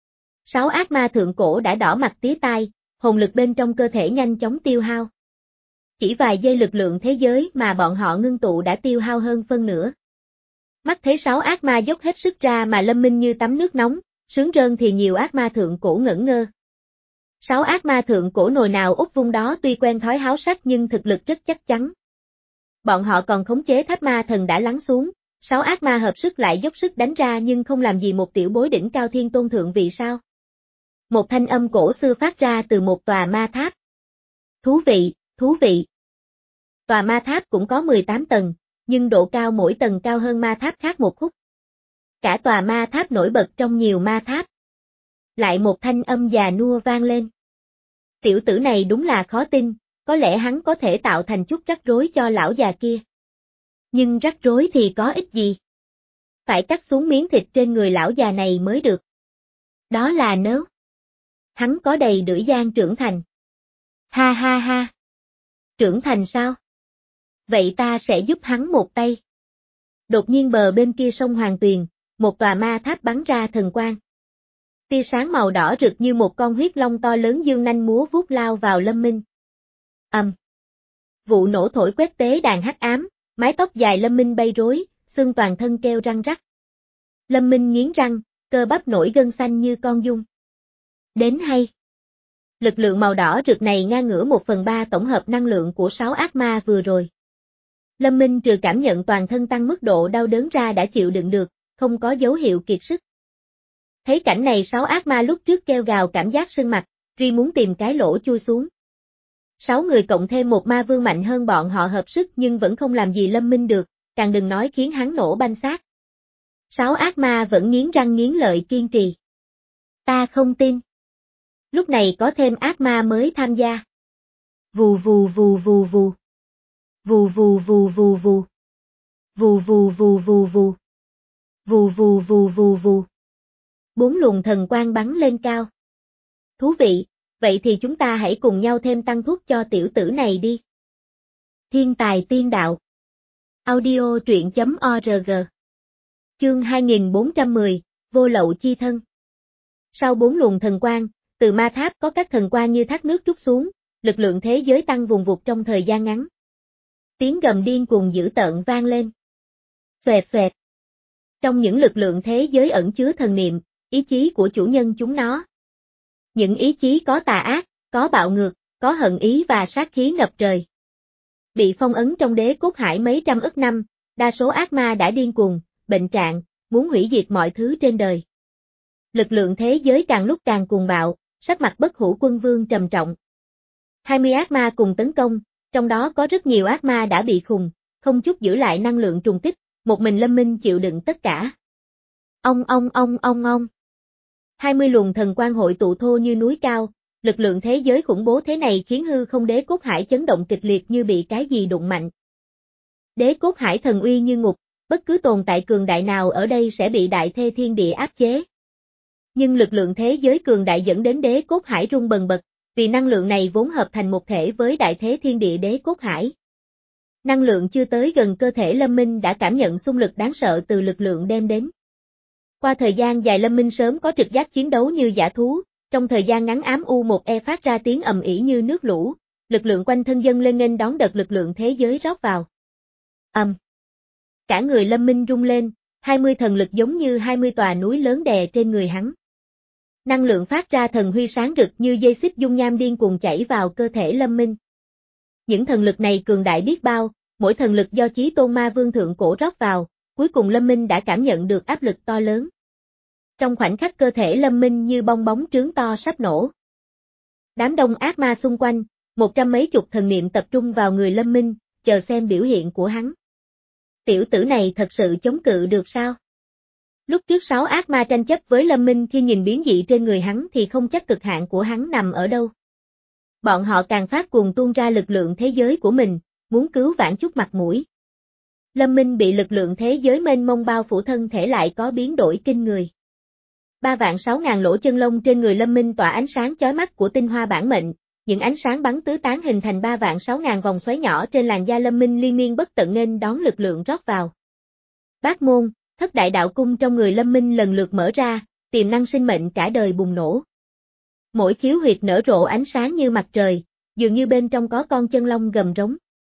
Sáu ác ma thượng cổ đã đỏ mặt tía tai, hồn lực bên trong cơ thể nhanh chóng tiêu hao. Chỉ vài giây lực lượng thế giới mà bọn họ ngưng tụ đã tiêu hao hơn phân nửa. Mắt thấy sáu ác ma dốc hết sức ra mà Lâm Minh như tắm nước nóng, sướng rơn thì nhiều ác ma thượng cổ ngẩn ngơ. Sáu ác ma thượng cổ nồi nào út vung đó tuy quen thói háo sắc nhưng thực lực rất chắc chắn. Bọn họ còn khống chế tháp ma thần đã lắng xuống, sáu ác ma hợp sức lại dốc sức đánh ra nhưng không làm gì một tiểu bối đỉnh cao thiên tôn thượng vì sao? Một thanh âm cổ xưa phát ra từ một tòa ma tháp. Thú vị, thú vị. Tòa ma tháp cũng có mười tám tầng, nhưng độ cao mỗi tầng cao hơn ma tháp khác một khúc. Cả tòa ma tháp nổi bật trong nhiều ma tháp. Lại một thanh âm già nua vang lên. Tiểu tử này đúng là khó tin, có lẽ hắn có thể tạo thành chút rắc rối cho lão già kia. Nhưng rắc rối thì có ích gì? Phải cắt xuống miếng thịt trên người lão già này mới được. Đó là nếu hắn có đầy đưởi gian trưởng thành. Ha ha ha. Trưởng thành sao? Vậy ta sẽ giúp hắn một tay. Đột nhiên bờ bên kia sông Hoàng Tuyền, một tòa ma tháp bắn ra thần quang. Tia sáng màu đỏ rực như một con huyết long to lớn dương nanh múa vuốt lao vào Lâm Minh. Ầm. Um. Vụ nổ thổi quét tế đàn hắc ám, mái tóc dài Lâm Minh bay rối, xương toàn thân kêu răng rắc. Lâm Minh nghiến răng, cơ bắp nổi gân xanh như con giun. Đến hay. Lực lượng màu đỏ rực này ngang ngửa một phần ba tổng hợp năng lượng của sáu ác ma vừa rồi. Lâm Minh trừ cảm nhận toàn thân tăng mức độ đau đớn ra đã chịu đựng được, không có dấu hiệu kiệt sức. Thấy cảnh này sáu ác ma lúc trước kêu gào cảm giác sưng mặt, ri muốn tìm cái lỗ chui xuống. Sáu người cộng thêm một ma vương mạnh hơn bọn họ hợp sức nhưng vẫn không làm gì Lâm Minh được, càng đừng nói khiến hắn nổ banh xác. Sáu ác ma vẫn nghiến răng nghiến lợi kiên trì. Ta không tin. Lúc này có thêm ác ma mới tham gia. Vù vù vù vù vù. Vù vù vù vù vù. Vù vù vù vù vù. Vù vù vù vù vù. Bốn luồng thần quang bắn lên cao. Thú vị, vậy thì chúng ta hãy cùng nhau thêm tăng thuốc cho tiểu tử này đi. Thiên tài tiên đạo. Audio truyện chấm org. Chương hai nghìn bốn trăm mười, vô lậu chi thân. Sau bốn luồng thần quang, từ ma tháp có các thần quang như thác nước trút xuống, lực lượng thế giới tăng vùng vụt trong thời gian ngắn. Tiếng gầm điên cuồng dữ tợn vang lên. Xoẹt xoẹt. Trong những lực lượng thế giới ẩn chứa thần niệm, ý chí của chủ nhân chúng nó. Những ý chí có tà ác, có bạo ngược, có hận ý và sát khí ngập trời. Bị phong ấn trong đế cốt hải mấy trăm ức năm, đa số ác ma đã điên cuồng, bệnh trạng, muốn hủy diệt mọi thứ trên đời. Lực lượng thế giới càng lúc càng cuồng bạo, sắc mặt Bất Hủ Quân Vương trầm trọng. hai mươi ác ma cùng tấn công, trong đó có rất nhiều ác ma đã bị khùng, không chút giữ lại năng lượng trùng kích, một mình Lâm Minh chịu đựng tất cả. Ông ông ông ông ông. hai mươi luồng thần quang hội tụ thô như núi cao, lực lượng thế giới khủng bố thế này khiến hư không đế cốt hải chấn động kịch liệt như bị cái gì đụng mạnh. Đế cốt hải thần uy như ngục, bất cứ tồn tại cường đại nào ở đây sẽ bị đại thê thiên địa áp chế. Nhưng lực lượng thế giới cường đại dẫn đến đế cốt hải rung bần bật, vì năng lượng này vốn hợp thành một thể với đại thế thiên địa đế cốt hải. Năng lượng chưa tới gần cơ thể Lâm Minh đã cảm nhận xung lực đáng sợ từ lực lượng đem đến. Qua thời gian dài Lâm Minh sớm có trực giác chiến đấu như dã thú, trong thời gian ngắn ám u một e phát ra tiếng ầm ĩ như nước lũ, lực lượng quanh thân dâng lên nghênh đón đợt lực lượng thế giới rót vào. Ầm. Um. Cả người Lâm Minh rung lên, hai mươi thần lực giống như hai mươi tòa núi lớn đè trên người hắn. Năng lượng phát ra thần huy sáng rực như dây xích dung nham điên cuồng chảy vào cơ thể Lâm Minh. Những thần lực này cường đại biết bao, mỗi thần lực do Chí Tôn Ma Vương thượng cổ rót vào, cuối cùng Lâm Minh đã cảm nhận được áp lực to lớn. Trong khoảnh khắc cơ thể Lâm Minh như bong bóng trướng to sắp nổ. Đám đông ác ma xung quanh, một trăm mấy chục thần niệm tập trung vào người Lâm Minh, chờ xem biểu hiện của hắn. Tiểu tử này thật sự chống cự được sao? Lúc trước sáu ác ma tranh chấp với Lâm Minh khi nhìn biến dị trên người hắn thì không chắc cực hạn của hắn nằm ở đâu. Bọn họ càng phát cuồng tuôn ra lực lượng thế giới của mình, muốn cứu vãn chút mặt mũi. Lâm Minh bị lực lượng thế giới mênh mông bao phủ thân thể lại có biến đổi kinh người. Ba vạn sáu ngàn lỗ chân lông trên người Lâm Minh tỏa ánh sáng chói mắt của tinh hoa bản mệnh, những ánh sáng bắn tứ tán hình thành ba vạn sáu ngàn vòng xoáy nhỏ trên làn da Lâm Minh liên miên bất tận nghênh đón lực lượng rót vào. Bát môn, thất đại đạo cung trong người Lâm Minh lần lượt mở ra, tiềm năng sinh mệnh cả đời bùng nổ. Mỗi khiếu huyệt nở rộ ánh sáng như mặt trời, dường như bên trong có con chân long gầm rống.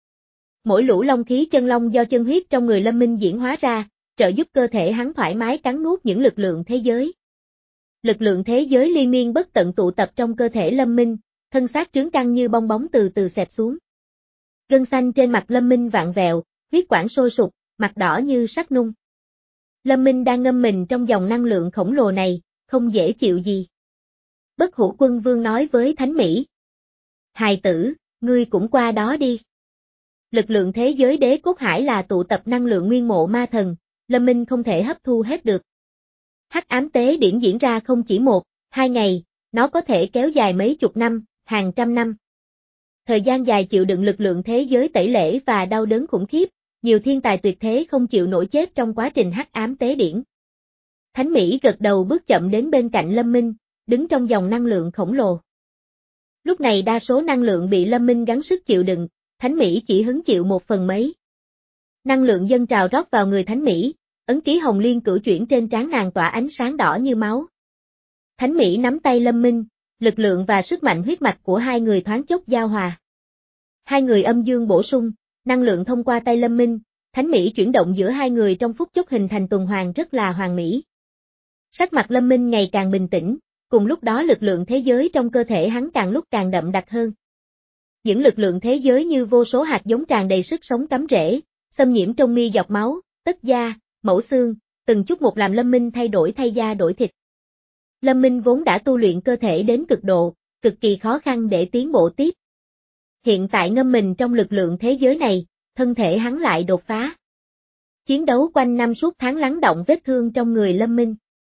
Mỗi lũ long khí chân long do chân huyết trong người Lâm Minh diễn hóa ra, trợ giúp cơ thể hắn thoải mái cắn nuốt những lực lượng thế giới. Lực lượng thế giới liên miên bất tận tụ tập trong cơ thể Lâm Minh, thân xác trướng căng như bong bóng từ từ xẹp xuống. Gân xanh trên mặt Lâm Minh vặn vẹo, huyết quản sôi sục, mặt đỏ như sắt nung. Lâm Minh đang ngâm mình trong dòng năng lượng khổng lồ này, không dễ chịu gì. Bất Hủ Quân Vương nói với Thánh Mỹ. Hài tử, ngươi cũng qua đó đi. Lực lượng thế giới đế cốt hải là tụ tập năng lượng nguyên mộ ma thần, Lâm Minh không thể hấp thu hết được. Hắc ám tế điển diễn ra không chỉ một, hai ngày, nó có thể kéo dài mấy chục năm, hàng trăm năm. Thời gian dài chịu đựng lực lượng thế giới tẩy lễ và đau đớn khủng khiếp, nhiều thiên tài tuyệt thế không chịu nổi chết trong quá trình hắc ám tế điển. Thánh Mỹ gật đầu bước chậm đến bên cạnh Lâm Minh, đứng trong dòng năng lượng khổng lồ. Lúc này đa số năng lượng bị Lâm Minh gắng sức chịu đựng, Thánh Mỹ chỉ hứng chịu một phần mấy. Năng lượng dâng trào rót vào người Thánh Mỹ, ấn ký hồng liên cửu chuyển trên trán nàng tỏa ánh sáng đỏ như máu. Thánh Mỹ nắm tay Lâm Minh, lực lượng và sức mạnh huyết mạch của hai người thoáng chốc giao hòa. Hai người âm dương bổ sung, năng lượng thông qua tay Lâm Minh, Thánh Mỹ chuyển động giữa hai người trong phút chốc hình thành tuần hoàn rất là hoàn mỹ. Sắc mặt Lâm Minh ngày càng bình tĩnh, cùng lúc đó lực lượng thế giới trong cơ thể hắn càng lúc càng đậm đặc hơn. Những lực lượng thế giới như vô số hạt giống tràn đầy sức sống cắm rễ, xâm nhiễm trong mi dọc máu, tất da, mẫu xương, từng chút một làm Lâm Minh thay đổi thay da đổi thịt. Lâm Minh vốn đã tu luyện cơ thể đến cực độ, cực kỳ khó khăn để tiến bộ tiếp. Hiện tại ngâm mình trong lực lượng thế giới này, thân thể hắn lại đột phá. Chiến đấu quanh năm suốt tháng lắng động vết thương trong người Lâm Minh.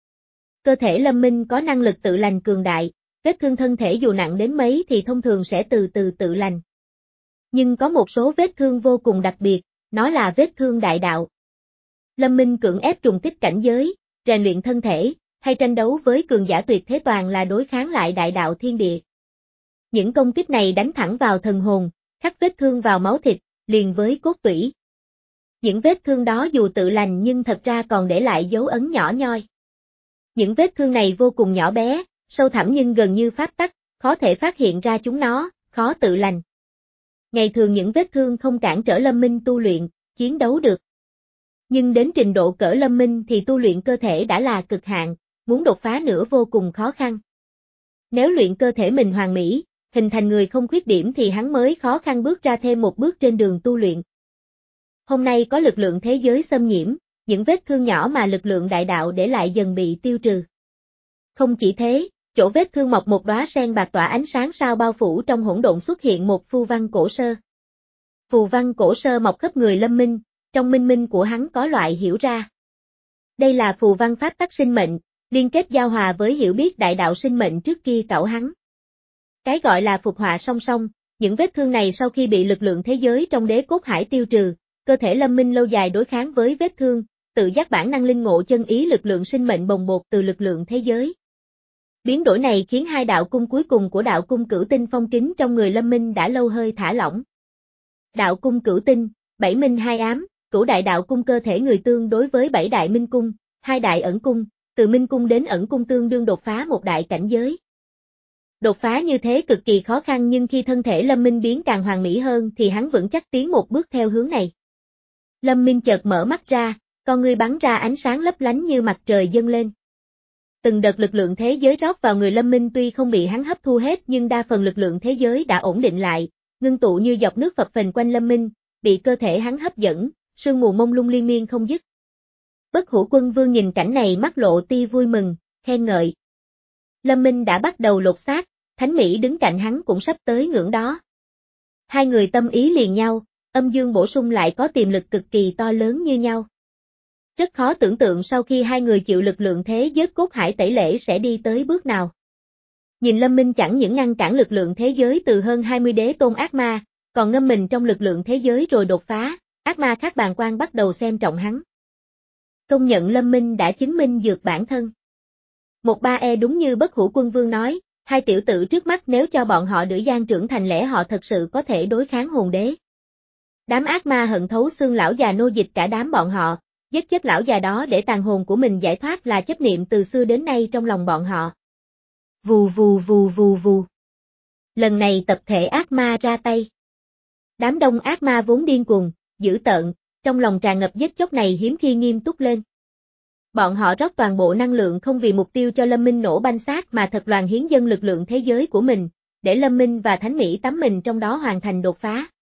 Cơ thể Lâm Minh có năng lực tự lành cường đại, vết thương thân thể dù nặng đến mấy thì thông thường sẽ từ từ tự lành. Nhưng có một số vết thương vô cùng đặc biệt, nó là vết thương đại đạo. Lâm Minh cưỡng ép trùng kích cảnh giới, rèn luyện thân thể, hay tranh đấu với cường giả tuyệt thế toàn là đối kháng lại đại đạo thiên địa. Những công kích này đánh thẳng vào thần hồn, khắc vết thương vào máu thịt, liền với cốt tủy. Những vết thương đó dù tự lành nhưng thật ra còn để lại dấu ấn nhỏ nhoi. Những vết thương này vô cùng nhỏ bé, sâu thẳm nhưng gần như pháp tắc, khó thể phát hiện ra chúng nó, khó tự lành. Ngày thường những vết thương không cản trở Lâm Minh tu luyện, chiến đấu được. Nhưng đến trình độ cỡ Lâm Minh thì tu luyện cơ thể đã là cực hạn, muốn đột phá nữa vô cùng khó khăn. Nếu luyện cơ thể mình hoàn mỹ, hình thành người không khuyết điểm thì hắn mới khó khăn bước ra thêm một bước trên đường tu luyện. Hôm nay có lực lượng thế giới xâm nhiễm, những vết thương nhỏ mà lực lượng đại đạo để lại dần bị tiêu trừ. Không chỉ thế, chỗ vết thương mọc một đóa sen bạc tỏa ánh sáng sao bao phủ trong hỗn độn xuất hiện một phù văn cổ sơ. Phù văn cổ sơ mọc khắp người Lâm Minh, trong minh minh của hắn có loại hiểu ra. Đây là phù văn pháp tắc sinh mệnh, liên kết giao hòa với hiểu biết đại đạo sinh mệnh trước kia cậu hắn. Cái gọi là phục họa song song, những vết thương này sau khi bị lực lượng thế giới trong đế cốt hải tiêu trừ, cơ thể Lâm Minh lâu dài đối kháng với vết thương, tự giác bản năng linh ngộ chân ý lực lượng sinh mệnh bồng bột từ lực lượng thế giới. Biến đổi này khiến hai đạo cung cuối cùng của đạo cung cửu tinh phong kín trong người Lâm Minh đã lâu hơi thả lỏng. Đạo cung cửu tinh, bảy minh hai ám, cửu đại đạo cung cơ thể người tương đối với bảy đại minh cung, hai đại ẩn cung, từ minh cung đến ẩn cung tương đương đột phá một đại cảnh giới. Đột phá như thế cực kỳ khó khăn nhưng khi thân thể Lâm Minh biến càng hoàn mỹ hơn thì hắn vững chắc tiến một bước theo hướng này. Lâm Minh chợt mở mắt ra, con ngươi bắn ra ánh sáng lấp lánh như mặt trời dâng lên. Từng đợt lực lượng thế giới rót vào người Lâm Minh tuy không bị hắn hấp thu hết nhưng đa phần lực lượng thế giới đã ổn định lại, ngưng tụ như dòng nước phập phềnh quanh Lâm Minh, bị cơ thể hắn hấp dẫn, sương mù mông lung liên miên không dứt. Bất Hủ Quân Vương nhìn cảnh này mắt lộ tia vui mừng, khen ngợi. Lâm Minh đã bắt đầu lột xác, Thánh Mỹ đứng cạnh hắn cũng sắp tới ngưỡng đó. Hai người tâm ý liền nhau, âm dương bổ sung lại có tiềm lực cực kỳ to lớn như nhau. Rất khó tưởng tượng sau khi hai người chịu lực lượng thế giới cốt hải tẩy lễ sẽ đi tới bước nào. Nhìn Lâm Minh chẳng những ngăn cản lực lượng thế giới từ hơn hai mươi đế tôn ác ma, còn ngâm mình trong lực lượng thế giới rồi đột phá, ác ma khác bàng quan bắt đầu xem trọng hắn. Công nhận Lâm Minh đã chứng minh dược bản thân. Một ba e đúng như Bất Hủ Quân Vương nói, hai tiểu tử trước mắt nếu cho bọn họ đuổi gian trưởng thành lẽ họ thật sự có thể đối kháng hồn đế. Đám ác ma hận thấu xương lão già nô dịch cả đám bọn họ, giết chết lão già đó để tàn hồn của mình giải thoát là chấp niệm từ xưa đến nay trong lòng bọn họ. Vù vù vù vù vù. Lần này tập thể ác ma ra tay. Đám đông ác ma vốn điên cuồng, dữ tợn, trong lòng tràn ngập giết chóc này hiếm khi nghiêm túc lên. Bọn họ rót toàn bộ năng lượng không vì mục tiêu cho Lâm Minh nổ banh xác mà thật loàn hiến dâng lực lượng thế giới của mình, để Lâm Minh và Thánh Mỹ tắm mình trong đó hoàn thành đột phá.